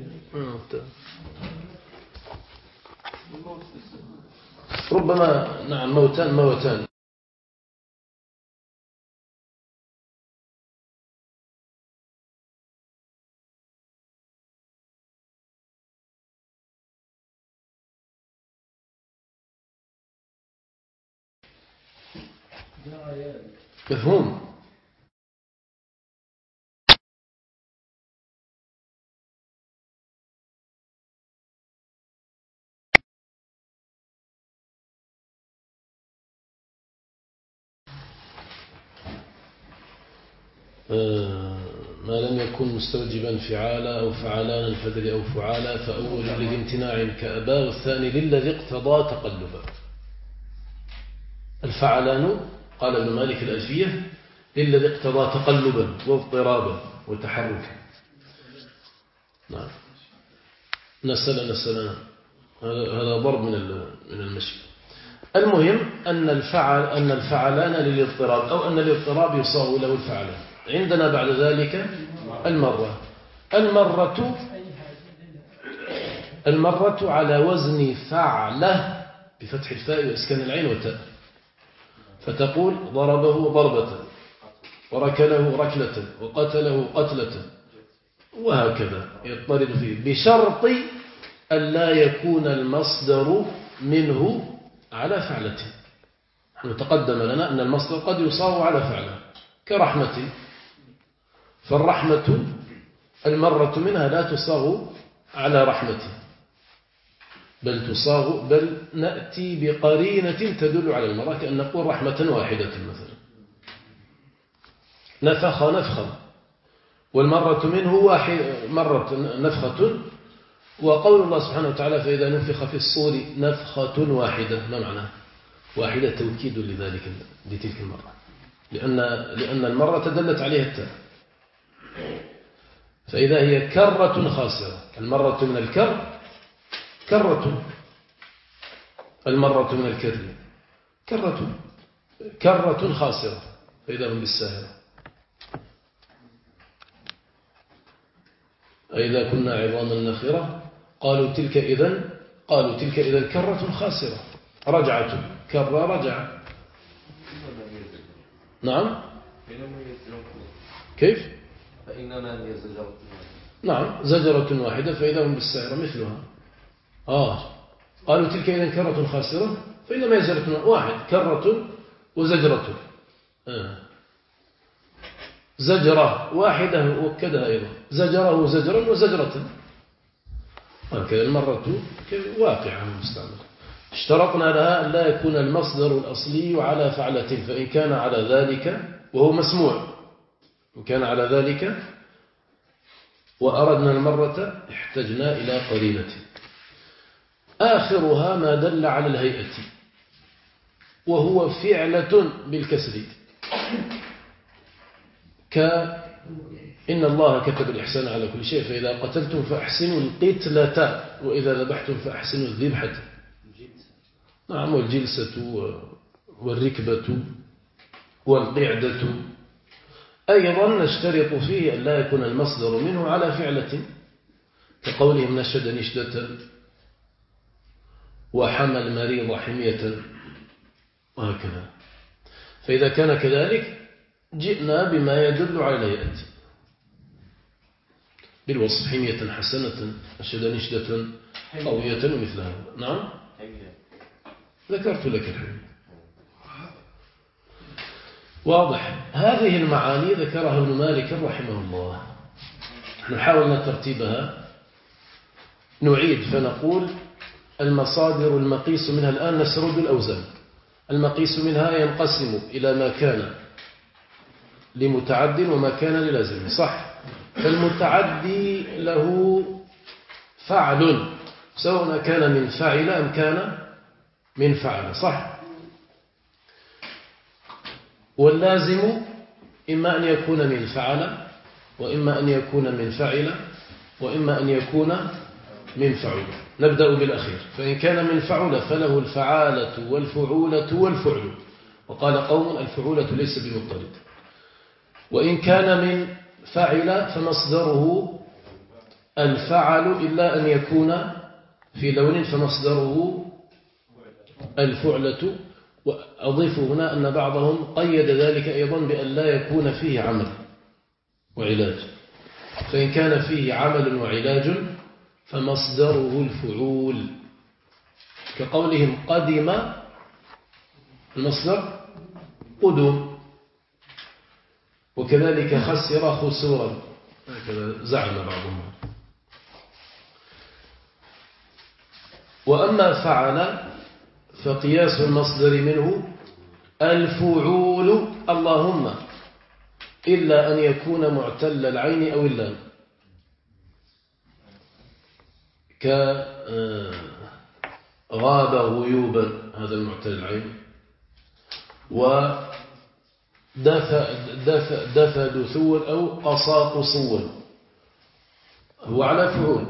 ربما نعم موتان. مفهوم. ما لم يكن مستوجبا فعالا أو فعلان الفدل أو فعالا، فأول للامتناع كأبا، والثاني للذي اقتضى تقلبا. الفعلان قال ابن مالك الألفية للذي اقتضى تقلبا واضطرابا وتحركا. نعم. نسل هذا ضرب من المشي. المهم أن الفعلان للاضطراب، أو أن الاضطراب يصاغ له الفعلان. عندنا بعد ذلك المرة على وزن فعلة بفتح الفاء وإسكان العين والتاء، فتقول ضربه ضربة، وركله ركلة، وقتله قتلة، وهكذا يضطرد فيه، بشرط أن لا يكون المصدر منه على فعلته. نحن تقدم لنا أن المصدر قد يصاغ على فعله كرحمة، فالرحمة المرة منها لا تصاغ على رحمة، بل نأتي بقرينة تدل على المرة، كأن نقول رحمة واحدة مثلا، نفخ نفخا، والمرة منه مرة نفخة. وقول الله سبحانه وتعالى فإذا نفخ في الصور نفخة واحدة، ما معنى واحدة؟ توكيد لتلك المرة، لأن المرة دلت عليها التاء. فإذا هي كرة خاسرة، المرة من الكر كرة، المرة من الكر كرة خاسرة، فإذا هم بالساهرة. أئذا كنا عظاما نخرة قالوا تلك إذا كرة خاسرة، رجعة كرة رجعة. نعم كيف؟ فإنما هي زجرة. نعم زجرة واحدة فإذا هم بالساهرة مثلها. قالوا تلك إذا كرة خاسرة فإنما هي زجرة واحد، كرة وزجرة. زجرة واحدة وكذا أيضا، زجرة وزجرا وزجرة، وهكذا المرة واقعة مستعملة. اشترطنا لها أن لا يكون المصدر الأصلي على فعلة، فإن كان على ذلك وهو مسموع، وكان على ذلك وأردنا المرة احتجنا إلى قرينة. آخرها ما دل على الهيئة، وهو فعلة بالكسر، إن الله كتب الإحسان على كل شيء، فإذا قتلتم فأحسنوا القتلة وإذا ذبحتم فأحسنوا الذبحة. نعم، والجلسة والركبة والقعدة. أيضا نشترط فيه أن لا يكون المصدر منه على فعلة، كقولهم نشد نشدة وحمل مريض حمية وهكذا. فإذا كان كذلك جئنا بما يدل على الهيئة بالوصف، حمية حسنة، نشد نشدة قوية ومثلها. نعم ذكرت لك الحمية. واضح. هذه المعاني ذكرها ابن مالك رحمه الله. نحن حاولنا ترتيبها، نعيد فنقول المصادر المقيس منها الآن نسرد الأوزان. المقيس منها ينقسم إلى ما كان لمتعد وما كان للازم، صح؟ فالمتعدي له فعل، سواء كان من فعل أم كان من فعل، صح؟ واللازم إما أن يكون من فعل، وإما أن يكون من فعل، وإما أن يكون من فعل. نبدأ بالأخير. فإن كان من فعل فله الفعالة والفعولة والفعل، وقال قوم الفعولة ليس بمضطرد. وإن كان من فعل فمصدره الفعل إلا أن يكون في لون، فمصدره الفعلة. وأضيف هنا أن بعضهم قيد ذلك أيضا بأن لا يكون فيه عمل وعلاج، فإن كان فيه عمل وعلاج فمصدره الفعول، كقولهم قدم، المصدر قدوم، وكذلك خسر خسورا، هكذا زعم بعضهم. وأما فعل فقياس المصدر منه الفعول، اللهم إلا أن يكون معتل العين أو اللام، كغاب غيوبا، هذا المعتل العين، ودفى دثوا أو قصى قصوا، هو على فعول،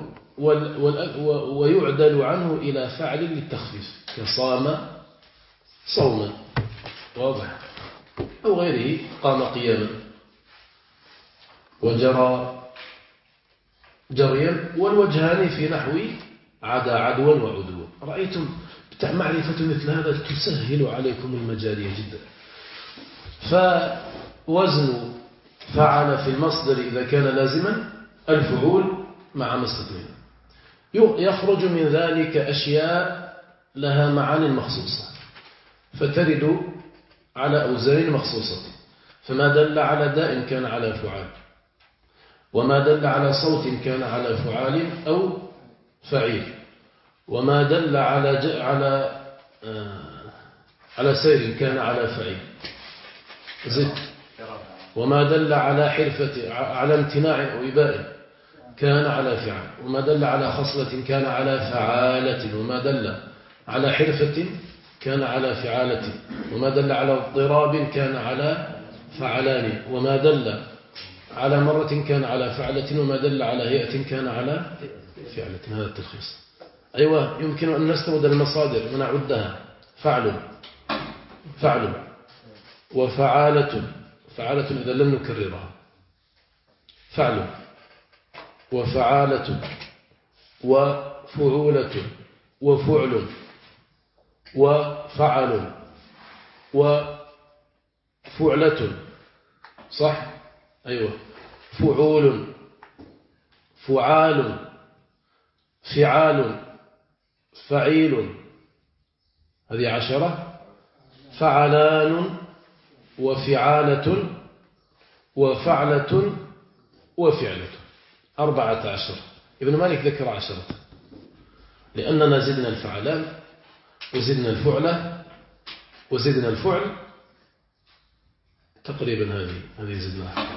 ويعدل عنه إلى فعل للتخفيف، كصام صوما، واضح، أو غيره، قام قياما وجرى جريا. والوجهان في نحو عدا عدوا وعدوا. رأيتم معرفة مثل هذا تسهل عليكم المجالية جدا. فوزن فعل في المصدر إذا كان لازما الفعول مع مستثنى. يخرج من ذلك أشياء لها معاني مخصوصة، فترد على أوزان مخصوصة. فما دل على داء كان على فعال، وما دل على صوت كان على فعال أو فعيل، وما دل على سير كان على فعيل، زد، وما دل على حرفة على امتناع أو إباء كان على فعل، وما دل على خصلة كان على فعالة، وما دل على حرفة كان على فعالة، وما دل على اضطراب كان على فعلان، وما دل على مرة كان على فعلة، وما دل على هيئة كان على فعلة. هذا التلخيص. أيوة، يمكن أن نستمد المصادر ونعدها: فعل وفعالة، فعالة إذا لم نكررها، فعل وفعالة وفعولة وفعل وفعل وفعلة، صح؟ أيوة، فعول، فعال، فعال، فعيل، هذه 10. فعلان وفعالة وفعلة وفعلة، 14. ابن مالك ذكر 10 لأننا زدنا الفعلان وزدنا الفعلة وزدنا الفعل، تقريبا هذه زدناها.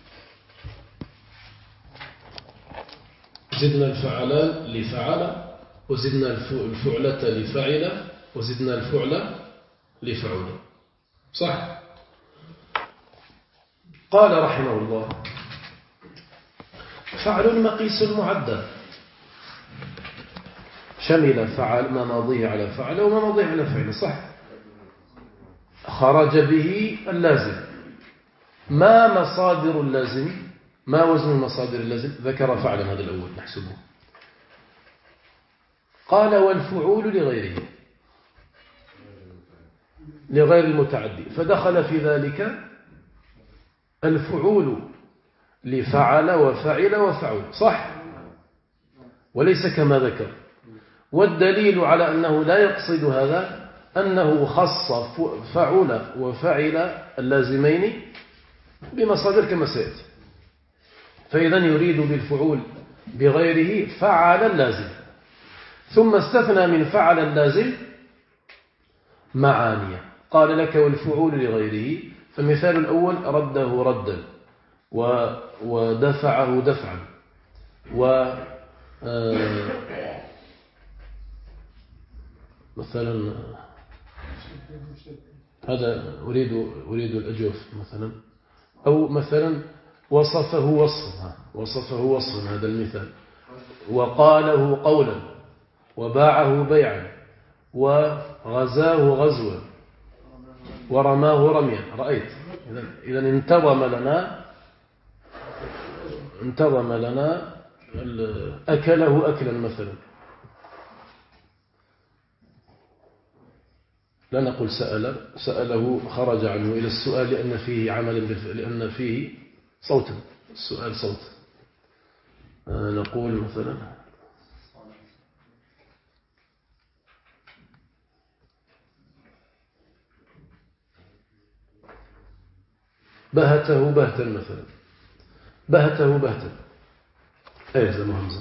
زدنا الفعلان لفعل، وزدنا الفعلة لفعل، وزدنا الفعل لفعل، صح؟ قال رحمه الله: فعل مقيس معدل، شمل فعل ما ماضيه على فعل وما ماضيه على فعل، صح؟ خرج به اللازم. ما مصادر اللازم؟ ما وزن المصادر اللازم؟ ذكر فعلا، هذا الأول نحسبه. قال: والفعول لغيره، لغير المتعدي، فدخل في ذلك الفعول لفعل وفعل وفعل، صح؟ وليس كما ذكر. والدليل على أنه لا يقصد هذا أنه خص فعل وفعل اللازمين بمصادر كما سيأتي. فإذا يريد بالفعول بغيره فعل اللازم، ثم استثنى من فعل اللازم معانية. قال لك: والفعول لغيره، فالمثال الأول: رده ردا، ودفعه دفعا، مثلا هذا أريد الأجوف مثلا، أو مثلا وصفه وصفا، هذا المثال، وقاله قولا، وباعه بيعا، وغزاه غزوا، ورماه رميا. رأيت؟ إذا انتظم لنا أكله أكلا مثلا، لا نقول سأله خرج عنه إلى السؤال لأن فيه عمل، لأن فيه صوتا، السؤال صوت. نقول مثلا بهته بهتا مثلا، بهته بهتا أيضا همزة.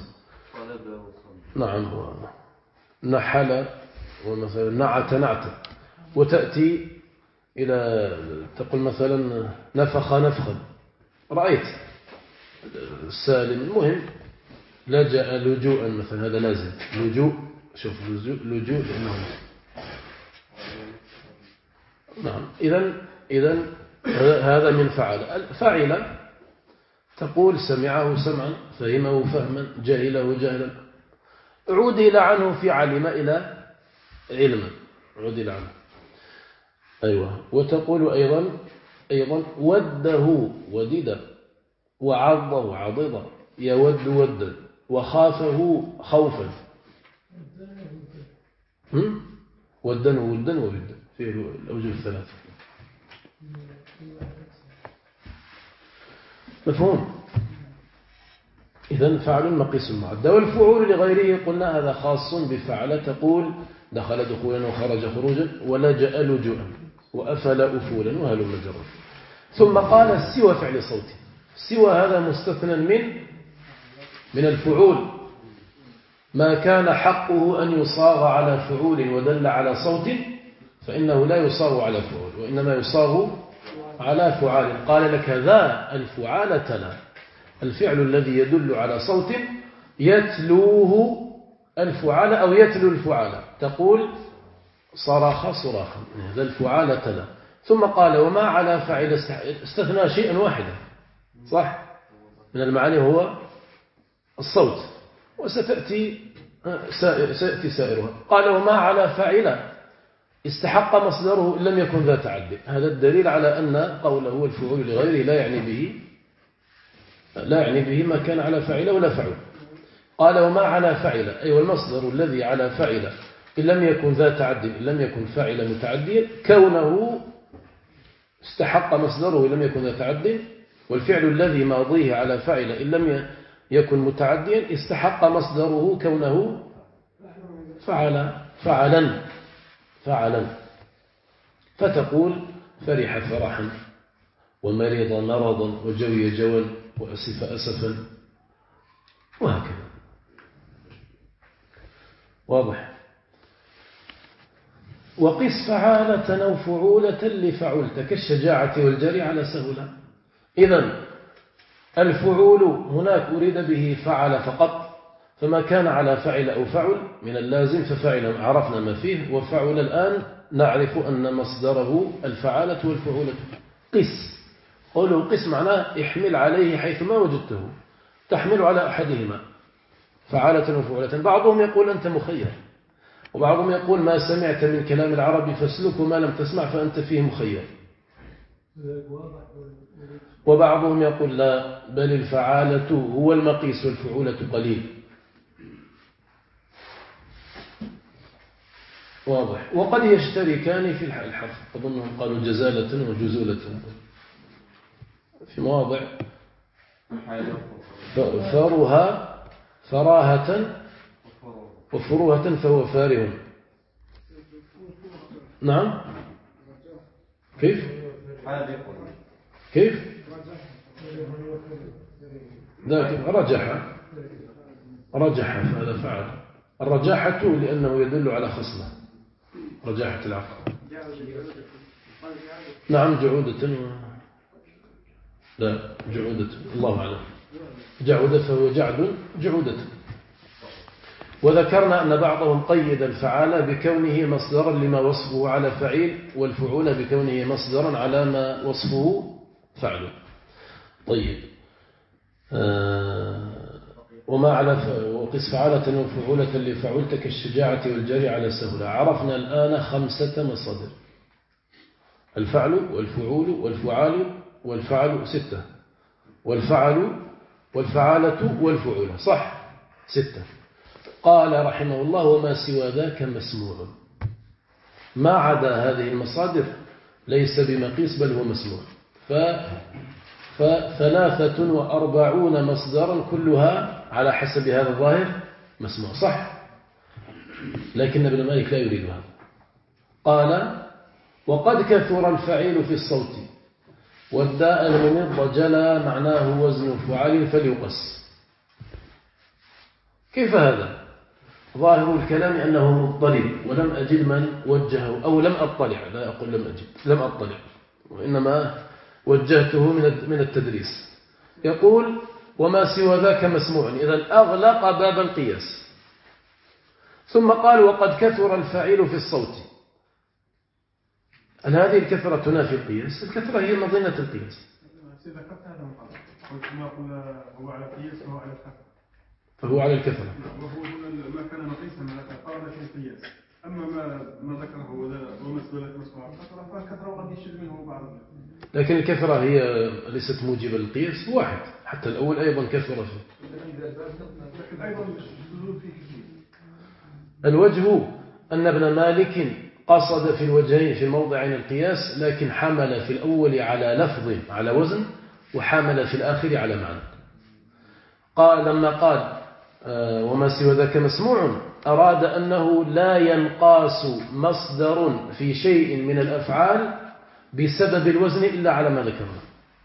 نعم. نحل، ومثلا نعت نعتا، وتأتي إلى تقول مثلا نفخ نفخا. رأيت؟ سالم. المهم لجأ لجوءا مثلا، هذا لازم لجوء. شوف لجوء لأنه نعم. إذن هذا من فعل تقول سمعه سمعا، فهمه فهما، جهله جهلا، عدل عنه في علم إلى علما، عدل عنه. أيوة. وتقول أيضا وده ودد، وعضه عضدا، يود ودا، وخافه خوفا. ودا ودا وودا في الأوجه الثلاثة. مفهوم؟ إذن فعل مقيس معدل. والفعول لغيره قلنا هذا خاص بفعل، تقول دخل دخولا وخرج خروجا، ولجأ لجوءا، وأفل أفولا، وهلم جرا. ثم قال سوى فعل صوت. سوى هذا مستثنى من الفعول، ما كان حقه أن يصاغ على فعول ودل على صوت فإنه لا يصاغ على فعول، وإنما يصاغ على فعال. قال لك: ذا الفعال تلا، الفعل الذي يدل على صوت يتلوه الفعال أو يتلو الفعال، تقول صراخ صراخا، ذا الفعال تلا. ثم قال: وما على فعل، استثنى شيئا واحدا، صح؟ من المعاني هو الصوت، وستأتي سائرها. قال وما على فاعل استحق مصدره إن لم يكن ذا تعد. هذا الدليل على أن قوله والفعول لغيره لا يعني به ما كان على فاعل ولا فعل. قال وما على فاعل أي والمصدر الذي على فاعل إن لم يكن ذا تعد، إن لم يكن فاعل متعديا، كونه استحق مصدره إن لم يكن ذا تعد، والفعل الذي ماضيه على فاعل إن لم يكن متعديا استحق مصدره كونه فعلا. فتقول فرح فرحا، ومرض مرضا، وجوي جوا، وأسف أسفا، وهكذا. واضح. وقس فعالة أو فعولة لفعلت كالشجاعة والجري على سهولة. إذن الفعول هناك أريد به فعل فقط، فما كان على فعل أو فعل من اللازم ففعل عرفنا ما فيه، وفعل الآن نعرف أن مصدره الفعالة والفعولة. قس، قوله قس معناه احمل عليه حيث ما وجدته، تحمل على أحدهما فعالة وفعولة. بعضهم يقول أنت مخير، وبعضهم يقول ما سمعت من كلام العرب فاسلك، وما لم تسمع فأنت فيه مخير. وبعضهم يقول لا، بل الفعالة هو المقيس والفعولة قليل. واضح. وقد يشتركان في الحرف، أظنهم قالوا جزالة وجزولة في مواضع. فرها فراهة وفروهة فهو فاره. نعم. كيف ذاك رجح فهذا فعل. الرجاحة لأنه يدل على خصلة، رجاحة العقل. نعم جعودة، لا جعودة الله أعلم. جعودة فهو جعودة. وذكرنا أن بعضهم قيد الفعال بكونه مصدرا لما وصفه على فعيل، والفعول بكونه مصدرا على ما وصفه فعل. طيب. وما على وقس فعالة وفعولة لفعلت كالشجاعة والجري على سهولة. عرفنا الآن 5 مصادر: الفعل والفعول والفعل 6، والفعل والفعالة والفعولة، صح 6. قال رحمه الله وما سوى ذاك مسموع. ما عدا هذه المصادر ليس بمقيس بل هو مسموع. ف43 مصدرا كلها على حسب هذا الظاهر مسموع، صح؟ لكن ابن مالك لا يريد هذا. قال وقد كثر الفعيل في الصوت والداء الممض جلى معناه وزن فعال فليقص. كيف هذا؟ ظاهر الكلام أنه مضطرب، ولم أجد من وجهه، أو لم أطلع، لا أقول لم أجد، لم أطلع، وإنما وجهته من التدريس. يقول وما سوى ذاك مسموع، إذن أغلق باب القياس. ثم قال وقد كثر الفعيل في الصوت. هل هذه الكثرة تنافي القياس؟ الكثرة هي مظنة القياس. هو على القياس وهو على الكثرة، فهو على الكثرة، وهو ما كان نقيسا ما قال في القياس. أما ما ذكره ومسألة مسموع الكثرة، فالكثرة وقد يشد منه بعض. لكن الكثرة هي ليست موجبة للقياس، واحد حتى الأول أيضا كثرة فيه. لكن أيضا الشذوذ فيه كثير. الوجه أن ابن مالك قصد في الوجهين في الموضعين القياس، لكن حمل في الأول على لفظ على وزن، وحمل في الآخر على معنى. قال لما قال وما سوى ذاك مسموع، أراد أنه لا ينقاس مصدر في شيء من الأفعال بسبب الوزن إلا على ما ذكرنا.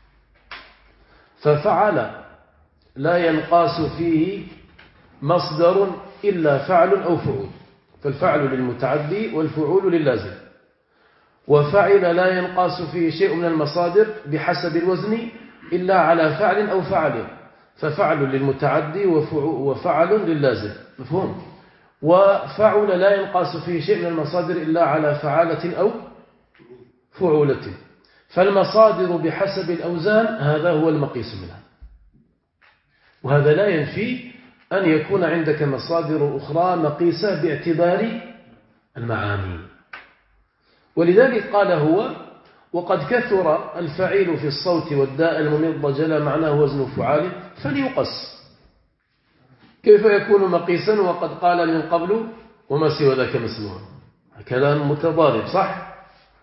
ففعل لا ينقاس فيه مصدر إلا فعل أو فعول، فالفعل للمتعدي والفعول لللازم. وفعل لا ينقاس فيه شيء من المصادر بحسب الوزن إلا على فعل أو فعل، ففعل للمتعدي وفعل لللازم، مفهوم؟ وفعل لا ينقاس فيه شيء من المصادر إلا على فعالة أو فعولة. فالمصادر بحسب الأوزان هذا هو المقيس منها. وهذا لا ينفي أن يكون عندك مصادر أخرى مقيسة باعتبار المعاني. ولذلك قال هو: وقد كثر الفعيل في الصوت والداء الممض جل معناه وزن فعال فليقص. كيف يكون مقيسا وقد قال من قبل وما سوى ذاك مسموع؟ كلام متضارب صح؟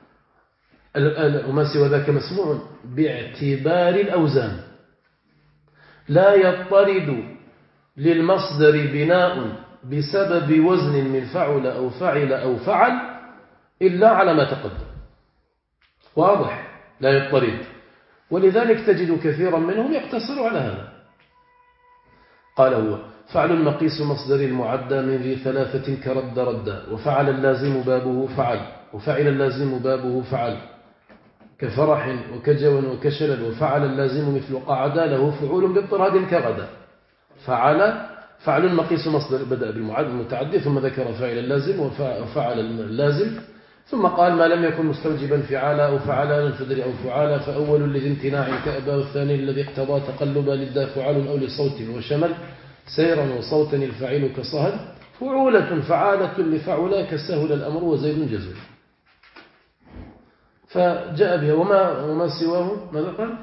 وما سوى ذاك مسموع باعتبار الأوزان، لا يضطرد للمصدر بناء بسبب وزن من فعل أو فعل أو فعل إلا على ما تقدم. واضح؟ لا يضطرد. ولذلك تجد كثيرا منهم يقتصر على هذا. قال هو: فعل المقيس مصدر المعدى من ذي ثلاثة كرد ردا، وفعل اللازم بابه فعل، وفعل اللازم بابه فعل، كفرح وكجو وكشلل، وفعل اللازم مثل قعدا له فعول باضطراد كغدا. فعل المقيس مصدر بدأ بالمعد المتعدي ثم ذكر فاعل اللازم وفعل اللازم ثم قال ما لم يكن مستوجبا فعالا أو فعلا للفدر أو فعالا، فأول الذي امتناع كأبا، والثاني الذي اقتضى تقلبا للدا فعال أو لصوت وشمل سيرا وصوتا الفعيل كصهد، فعولة فعالة لفعلا كسهل الأمر وزيد جزول. فجاء بها وما سواه ماذا قال؟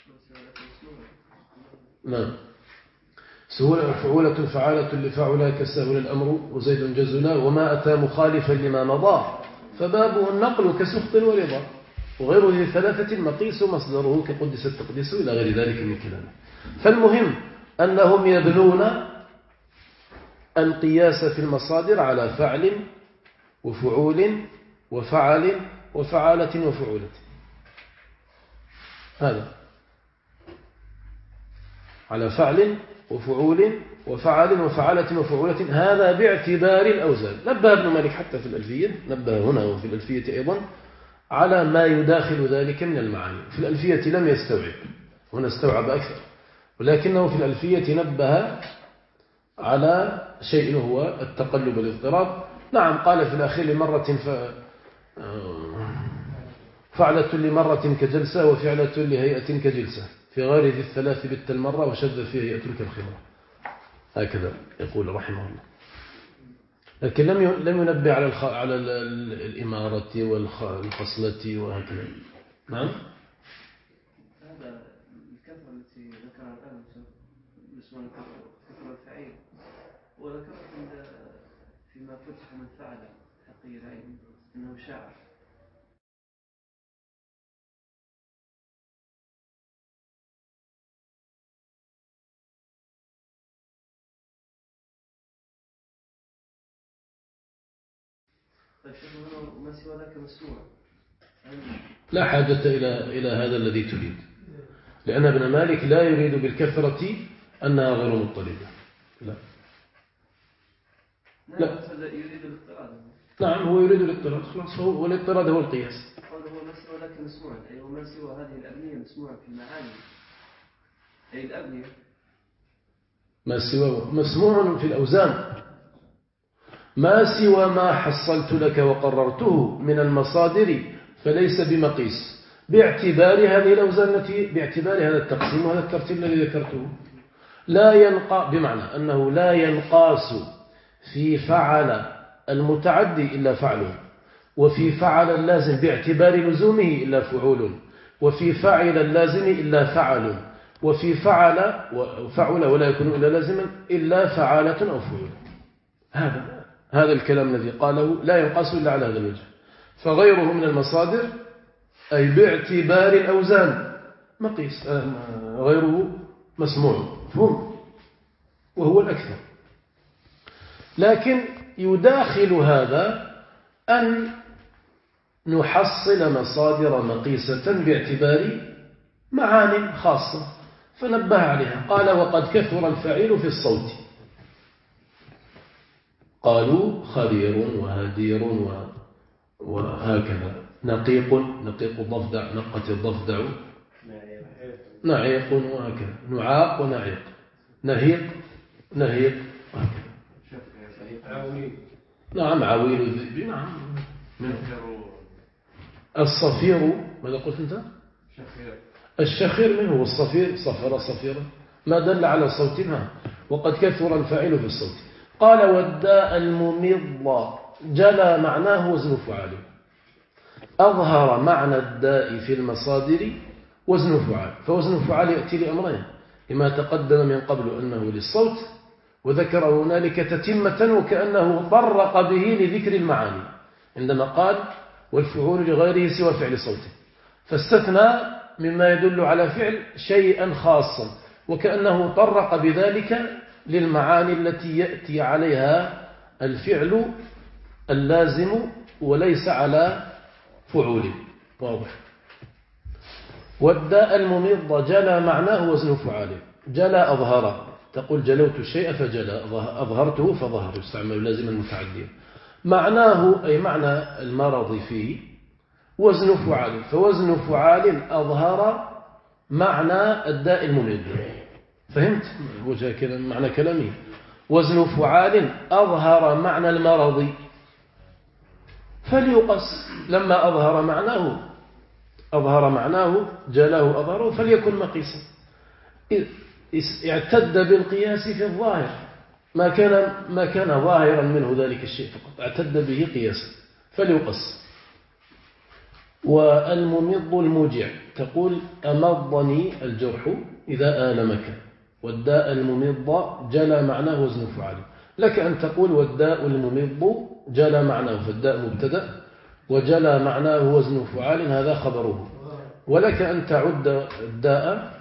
نعم، فعولة فعالة لفعلا كسهل الأمر وزيد جزلا، وما أتى مخالفا لما مضى فبابه النقل كسخط ورضا، وغير ذي ثلاثة مقيس مصدره كقدس التقديس إلى غير ذلك من كلامه. فالمهم أنهم يبنون القياس في المصادر على فعل وفعول وفعل وفعالة وفعولة. هذا على فعل وفعول وفعل وفعالة وفعولة، هذا باعتبار الأوزان. نبه ابن مالك حتى في الألفية، نبه هنا وفي الألفية أيضا على ما يداخل ذلك من المعاني. في الألفية لم يستوعب، هنا استوعب أكثر، ولكنه في الألفية نبه على شيء هو التقلب الاضطراب. نعم، قال في الأخير لمرة فعلة لمرة كجلسة وفعلة لهيئة كجلسة، في غير ذي الثلاث بت المرة وشذ فيه هيئة كالخمرة. هكذا يقول رحمه الله. لكن لم ينبه على الإمارة والخصلة وهكذا. نعم، هذا الكثرة التي ذكرها الآن اسمها كثرة الفعيل، وذكرت فيما فتح من فعل حقير عين أنه شاعر. ما سوى ذاك مسموع. لا حاجة إلى هذا الذي تريد، لأن ابن مالك لا يريد بالكثرة أنها غير مضطردة. لا يريد الاضطراد. نعم، هو يريد الاضطراد، خلاص، هو الاضطراد هو القياس. قال هو ما سوى ذاك مسموع، أي وما سوى هذه الأبنية مسموع في المعاني، أي الأبنية ما سوى مسموع في الأوزان. ما سوى ما حصلت لك وقررته من المصادر فليس بمقيس باعتبار هذه الأوزان التي باعتبار هذا التقسيم وهذا الترتيب الذي ذكرته. لا ينقى، بمعنى أنه لا ينقاس في فعل المتعدي إلا فعل، وفي فعل اللازم باعتبار لزومه إلا فعول، وفي فاعل اللازم إلا فعل، وفي فعل ولا يكون إلا لازما إلا فعالة أو فعول. هذا الكلام الذي قاله لا ينقاس إلا على هذا الوجه. فغيره من المصادر أي باعتبار الأوزان مقيس، غيره مسموع فهم، وهو الأكثر. لكن يداخل هذا أن نحصل مصادر مقيسة باعتبار معان خاصة، فنبه عليها. قال وقد كثر الفعيل في الصوت، قالوا خرير وهدير وهكذا، نقيق الضفدع، نقة الضفدع، نعيق وهكذا، نعاق ونعيق، نهيق وهكذا. نعم، عويل الذئب، نعم. الصفير، ماذا قلت أنت؟ الشخير منه، والصفير صفر صفيرة، ما دل على صوتها وقد كثر الفاعل في الصوت. قال والداء الممض جلى معناه وزن فعال. أظهر معنى الداء في المصادر وزن فعال. فوزن فعال يأتي لأمرين: لما تقدم من قبل أنه للصوت، وذكر هنالك تتمة وكأنه طرق به لذكر المعاني عندما قال والفعول لغيره سوى فعل صوته، فاستثنى مما يدل على فعل شيئا خاصا، وكأنه طرق بذلك للمعاني التي يأتي عليها الفعل اللازم وليس على فعول. واضح. والداء الممض جلى معناه وزن فعال. جلى أظهر، تقول جلوت الشيء فجلى، أظهرته فظهر، يستعمل لازما متعديا. معناه أي معنى المرض فيه وزن فعال، فوزن فعال أظهر معنى الداء الممض. فهمت وجه كده معنى كلامي؟ وزن فعال أظهر معنى المرض، فليقص لما أظهر معناه جلاه أظهره فليكن مقيسا. اعتد بالقياس في الظاهر، ما كان ظاهرا منه ذلك الشيء فقط، اعتد به قياسا فليقص. والممض الموجع، تقول أمضني الجرح إذا آلمك، والداء الممض جلى معناه وزن فعال. لك أن تقول والداء الممض جلى معناه، فالداء مبتدأ وجلى معناه وزن فعال هذا خبره، ولك أن تعد الداء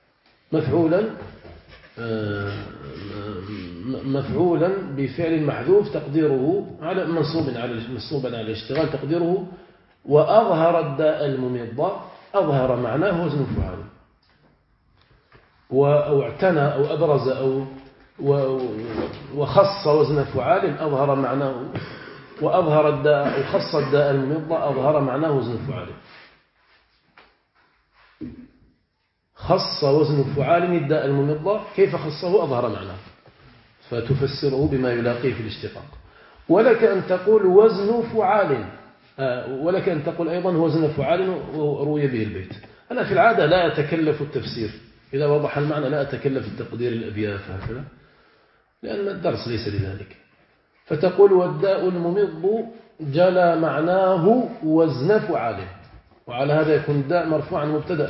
مفعولا بفعل محذوف تقديره على منصوبا على الاشتغال تقديره وأظهر الداء الممض أظهر معناه وزن فعال، أو اعتنى أو أبرز أو وخص وزن فعال أظهر معناه، وأظهر الداء أو خص الداء الممض أظهر معناه وزن فعال. خص وزن فعال الداء الممض، كيف خصه؟ أظهر معناه، فتفسره بما يلاقيه في الاشتقاق. ولك أن تقول وزن فعال، ولك أن تقول أيضا وزن فعال وروي به البيت. أنا في العادة لا أتكلف التفسير، إذا وضح المعنى لا أتكلف التقدير الأبيات هكذا، لأن الدرس ليس لذلك. فتقول والداء الممض جلى معناه وزن فعال، وعلى هذا يكون الداء مرفوعا مبتدأ.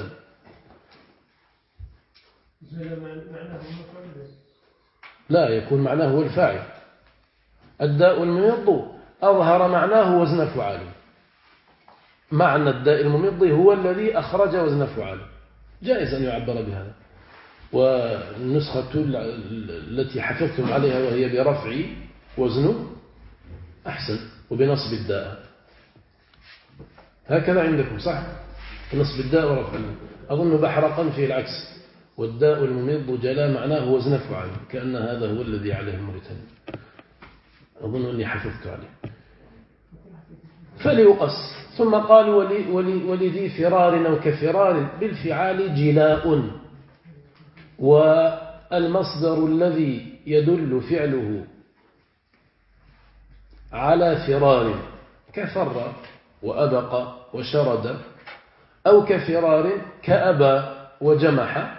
لا، يكون معناه هو الفاعل. الداء الممض أظهر معناه وزن فعال، معنى الداء الممض هو الذي أخرج وزن فعال، جائز أن يعبر بهذا. والنسخة التي حفظتم عليها وهي برفع وزن أحسن، وبنصب الداء هكذا عندكم صح؟ نصب الداء ورفع. أظن بحرقا في العكس، والداء الممض جلى معناه وزن فعال، كأن هذا هو الذي عليه المرتين، أظن أني حفظت عليه. فليقص. ثم قال ولذي فرار أو كفرار بالفعال جلاء، والمصدر الذي يدل فعله على فرار كفر وأبق وشرد، أو كفرار كأبى وجمح،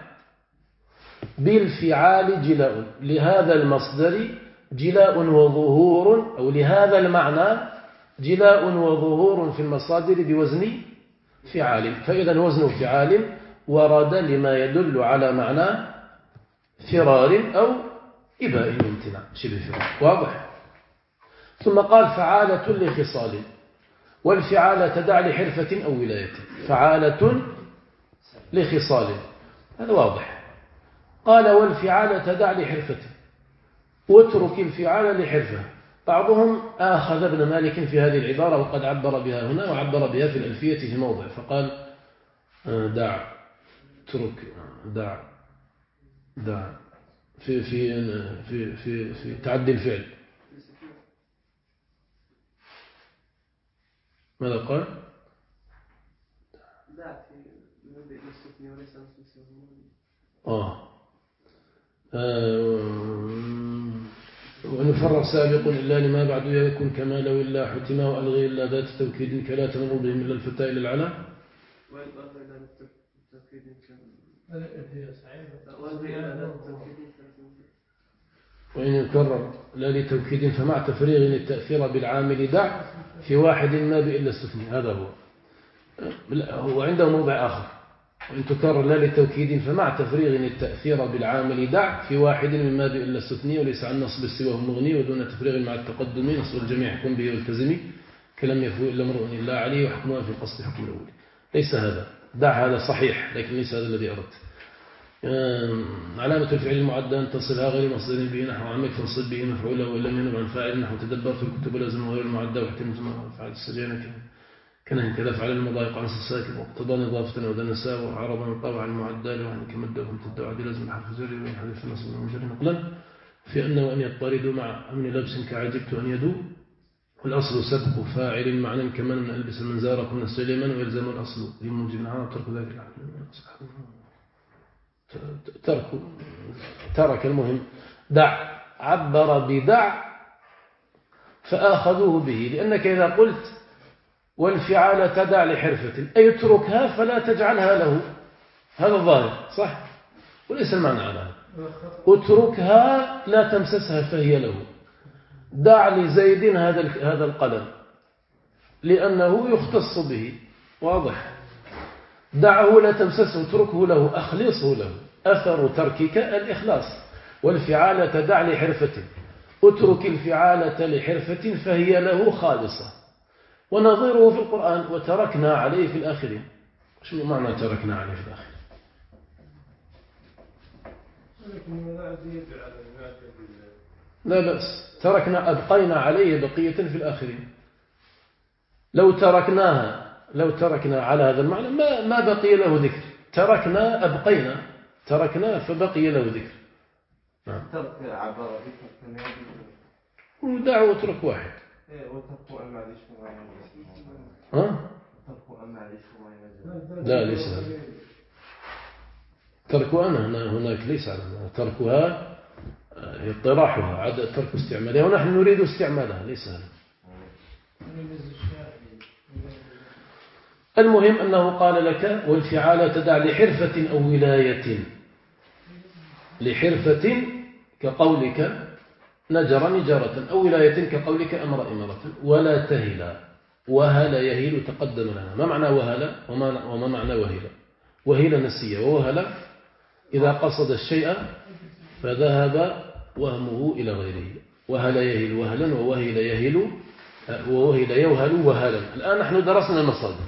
بالفعال جلاء، لهذا المصدر جلاء وظهور، أو لهذا المعنى جلاء وظهور في المصادر بوزن فعال. فإذا وزن فعال ورد لما يدل على معنى فرار أو إباء وامتناع شبه فرار. واضح؟ ثم قال فعالة لخصال، والفعالة تدع لحرفة أو ولاية. فعالة لخصال، هذا واضح. قال والفعالة تدع لحرفة، واترك الفعال لحرفة. بعضهم آخذ ابن مالك في هذه العبارة وقد عبر بها هنا، وعبر بها في الألفية في موضع، فقال دع، ترك، دع في في في في في تعدي الفعل. ماذا قال؟ دع في مبدأ الاستثناء وليس ونفرغ سابق إلا لما بعد يكون كما لو إلا حتما، وألغي إلا ذات توكيد كلا تنظر بهم إلا الفتاة إلى العلا. وإن يكرر لا لتوكيد فمع تفريغ التأثير بالعامل دع في واحد ما بإلا استثني. هذا هو عنده موضع آخر. وإن تكرر لا لتوكيد فمع تفريغ التأثير بالعامل دع في واحد مما بإلا استثني وليس عن نصب السواه مغني ودون تفريغ مع التقدم نصب الجميع حكم به والتزمي كلم يفوء إلا امرؤ إلا عليه وحكمها في القصد حكم الأول. ليس هذا دع هذا صحيح لكن ليس هذا الذي أردت. علامة الفعل المعدى أن تصلها غير مصدر به نحو عمل فانصب به مفعوله وإن لم ينب عن فاعل نحو تدبر في الكتب لازم غير المعدى واحتم فعل السجانة كان كذا فعل المضايق عن الساكن واقتضى نظافة ودنساء وعرضا طبعا المعدى وعن كمده ومتدى وعدي لازم الحرف جري وإن حذف النصب من جري نقلا في أنه أن يضطرد مع أمن لبس كعجبت أن يدو والأصل سبق فاعل معنى كمن من ألبس من زار كنا سليما ويلزم الأصل لموجب نهار ترك ذلك ترك المهم دع عبر بدع فآخذوه به لأنك إذا قلت والفعال تدع لحرفة أي اتركها فلا تجعلها له هذا الظاهر صح وليس المعنى على هذا اتركها لا تمسسها فهي له دع لزيد هذا القلم لأنه يختص به واضح دعه لا تمسسه اتركه له أخلصه له أثر تركك الإخلاص والفعالة تدع لحرفة اترك الفعالة لحرفة فهي له خالصة ونظيره في القرآن وتركنا عليه في الآخرين. شو معنى تركنا عليه في الآخرين؟ لا بأس تركنا أبقينا عليه بقية في الآخرين. لو تركنا على هذا المعنى ما بقي له ذكر. تركنا أبقينا تركنا فبقي له ذكر. ترك عبر ودع واترك واحد. لا ليس هذا ترك أنا هناك ليس على تركها اطراحها عدم ترك استعمالها ونحن نريد استعمالها ليس هذا. المهم أنه قال لك والفعالة تدع لحرفة أو ولاية لحرفة كقولك نجر نجارة أو ولاية كقولك أمر إمرة ولا تهلا وهل يهيل تقدم لنا. ما معنى وهل وما معنى وهل؟ وهل نسية ووهل إذا قصد الشيء فذهب وهمه إلى غيره. وهل يهيل وهلا ووهل يهيل ووهل يوهل وهلا. الآن نحن درسنا المصادر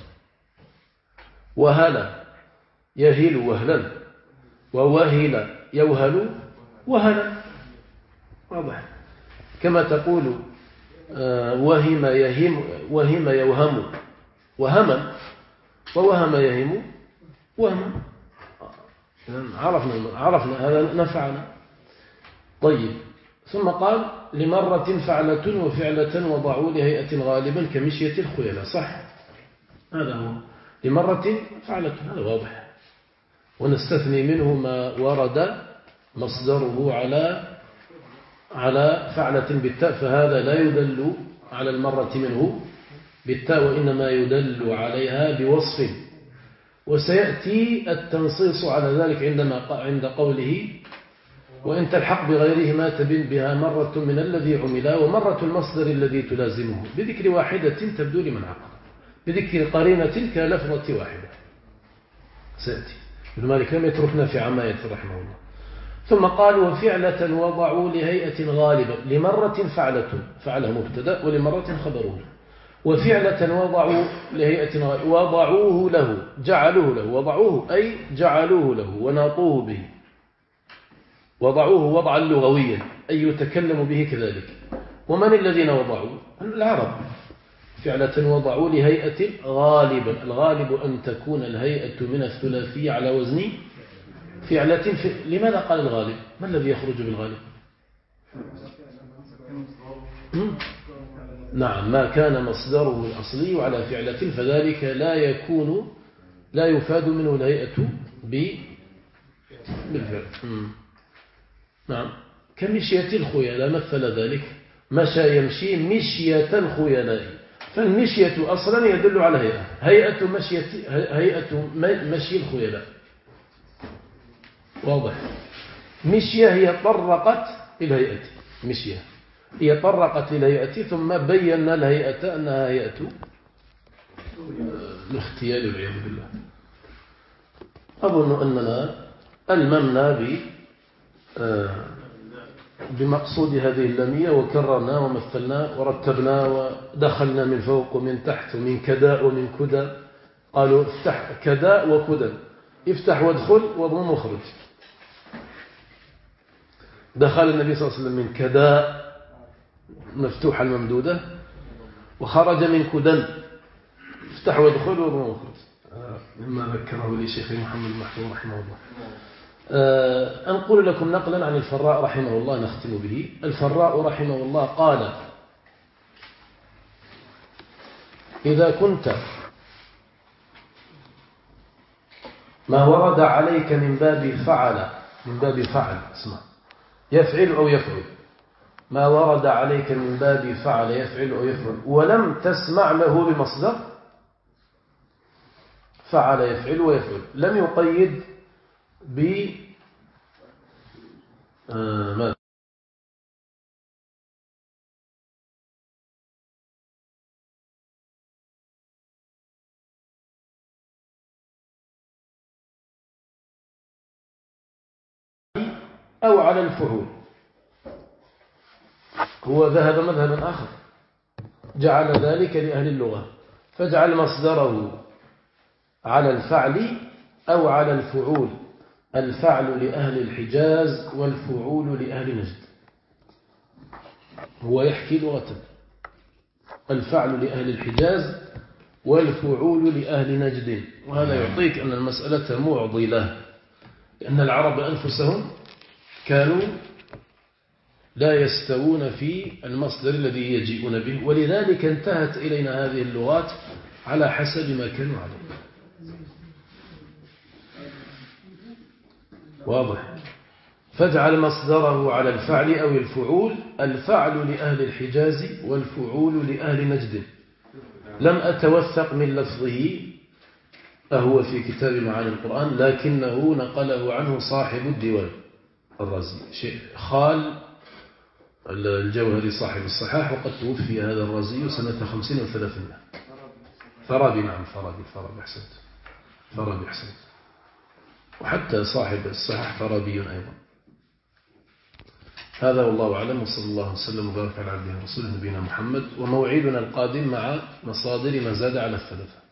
وهل يهيل وهلا ووهل يوهل وهلا واضح كما تقول وهم يهم وهم يوهم وهما ووهم يهم وهما. عرفنا هذا نفعنا. طيب ثم قال لمرة فعلة وفعلة وضعوا لهيئة غالبا كمشية الخيلاء صح هذا هو لمرة فعلة هذا واضح ونستثني منه ما ورد مصدره على فعلة بالتاء فهذا لا يدل على المرة منه بالتاء وإنما يدل عليها بوصف وسيأتي التنصيص على ذلك عند قوله وإن تلحق بغيره ما تبين بها مرة من الذي عمل ومرة المصدر الذي تلازمه بذكر واحدة تبدو لمن عقل بذكر قرينة كلفظة واحدة سيأتي ابن مالك لم يتركنا في عماية رحمه الله. ثم قال وفعلة وضعوا لهيئة غالبة لمرة فعله مبتدا ولمرة خبره وفعلة وضعوا لهيئة غالبة وضعوه له جعلوه له وضعوه أي جعلوه له وناطوه به وضعوه وضعا لغويا أي يتكلم به كذلك. ومن الذين وضعوا العرب فعلة وضعوا لهيئة غالبا الغالب أن تكون الهيئة من الثلاثية على وزن فعلة لماذا قال الغالب ما الذي يخرج بالغالب نعم ما كان مصدره الأصلي على فعلة فذلك لا يفاد منه الهيئة بالفعل نعم كمشية الخيلاء مثل ذلك مشى يمشي مشية الخيلاء فالمشية أصلا يدل على هيئة مشي الخيلاء واضح. مشية هي طرقت الهيئة، مشية هي طرقت الهيئة، ثم بينا الهيئة أنها هيئة الاختيال والعياذ بالله. أظن أننا ألممنا بمقصود هذه اللامية، وكررنا ومثلنا ورتبنا ودخلنا من فوق ومن تحت ومن كداء ومن كدى. قالوا افتح كداء وكدى، افتح وادخل وضم وخرج. دخل النبي صلى الله عليه وسلم من كداء مفتوحة الممدودة، وخرج من كدى افتح وادخل وضم وخرج. مما ذكره لي شيخي محمد المحفوظ رحمه الله. أنقل لكم نقلا عن الفراء رحمه الله نختم به. الفراء رحمه الله قال: إذا كنت ما ورد عليك من باب فعل، من باب فعل اسمع، يفعل أو يفعل، ما ورد عليك من باب فعل يفعل أو يفعل ولم تسمع له بمصدر، فعل يفعل ويفعل، لم يقيد ب ماذا؟ أو على الفعول. هو ذهب مذهبا آخر، جعل ذلك لأهل اللغة، فاجعل مصدره على الفعل أو على الفعول. الفعل لأهل الحجاز والفعول لأهل نجد. هو يحكي لغة، الفعل لأهل الحجاز والفعول لأهل نجد. وهذا يعطيك أن المسألة معضلة، لأن العرب أنفسهم كانوا لا يستوون في المصدر الذي يجيئون به، ولذلك انتهت إلينا هذه اللغات على حسب ما كانوا عليه. واضح. فاجعل مصدره على الفعل أو الفعول. الفعل لأهل الحجاز والفعول لأهل نجد. لم أتوثق من لفظه أهو في كتاب معاني القرآن، لكنه نقله عنه صاحب الديوان الرازي، خال الجوهري صاحب الصحاح، وقد توفي هذا الرازي سنة 50 و300. فرابي، نعم فرابي أحسنت، فرابي أحسنت. وحتى صاحب الصحاح فرابي أيضا. هذا والله أعلم، وصلى الله وسلم وبارك على عبده ورسوله نبينا محمد. وموعدنا القادم مع مصادر ما زاد على الثلاثة.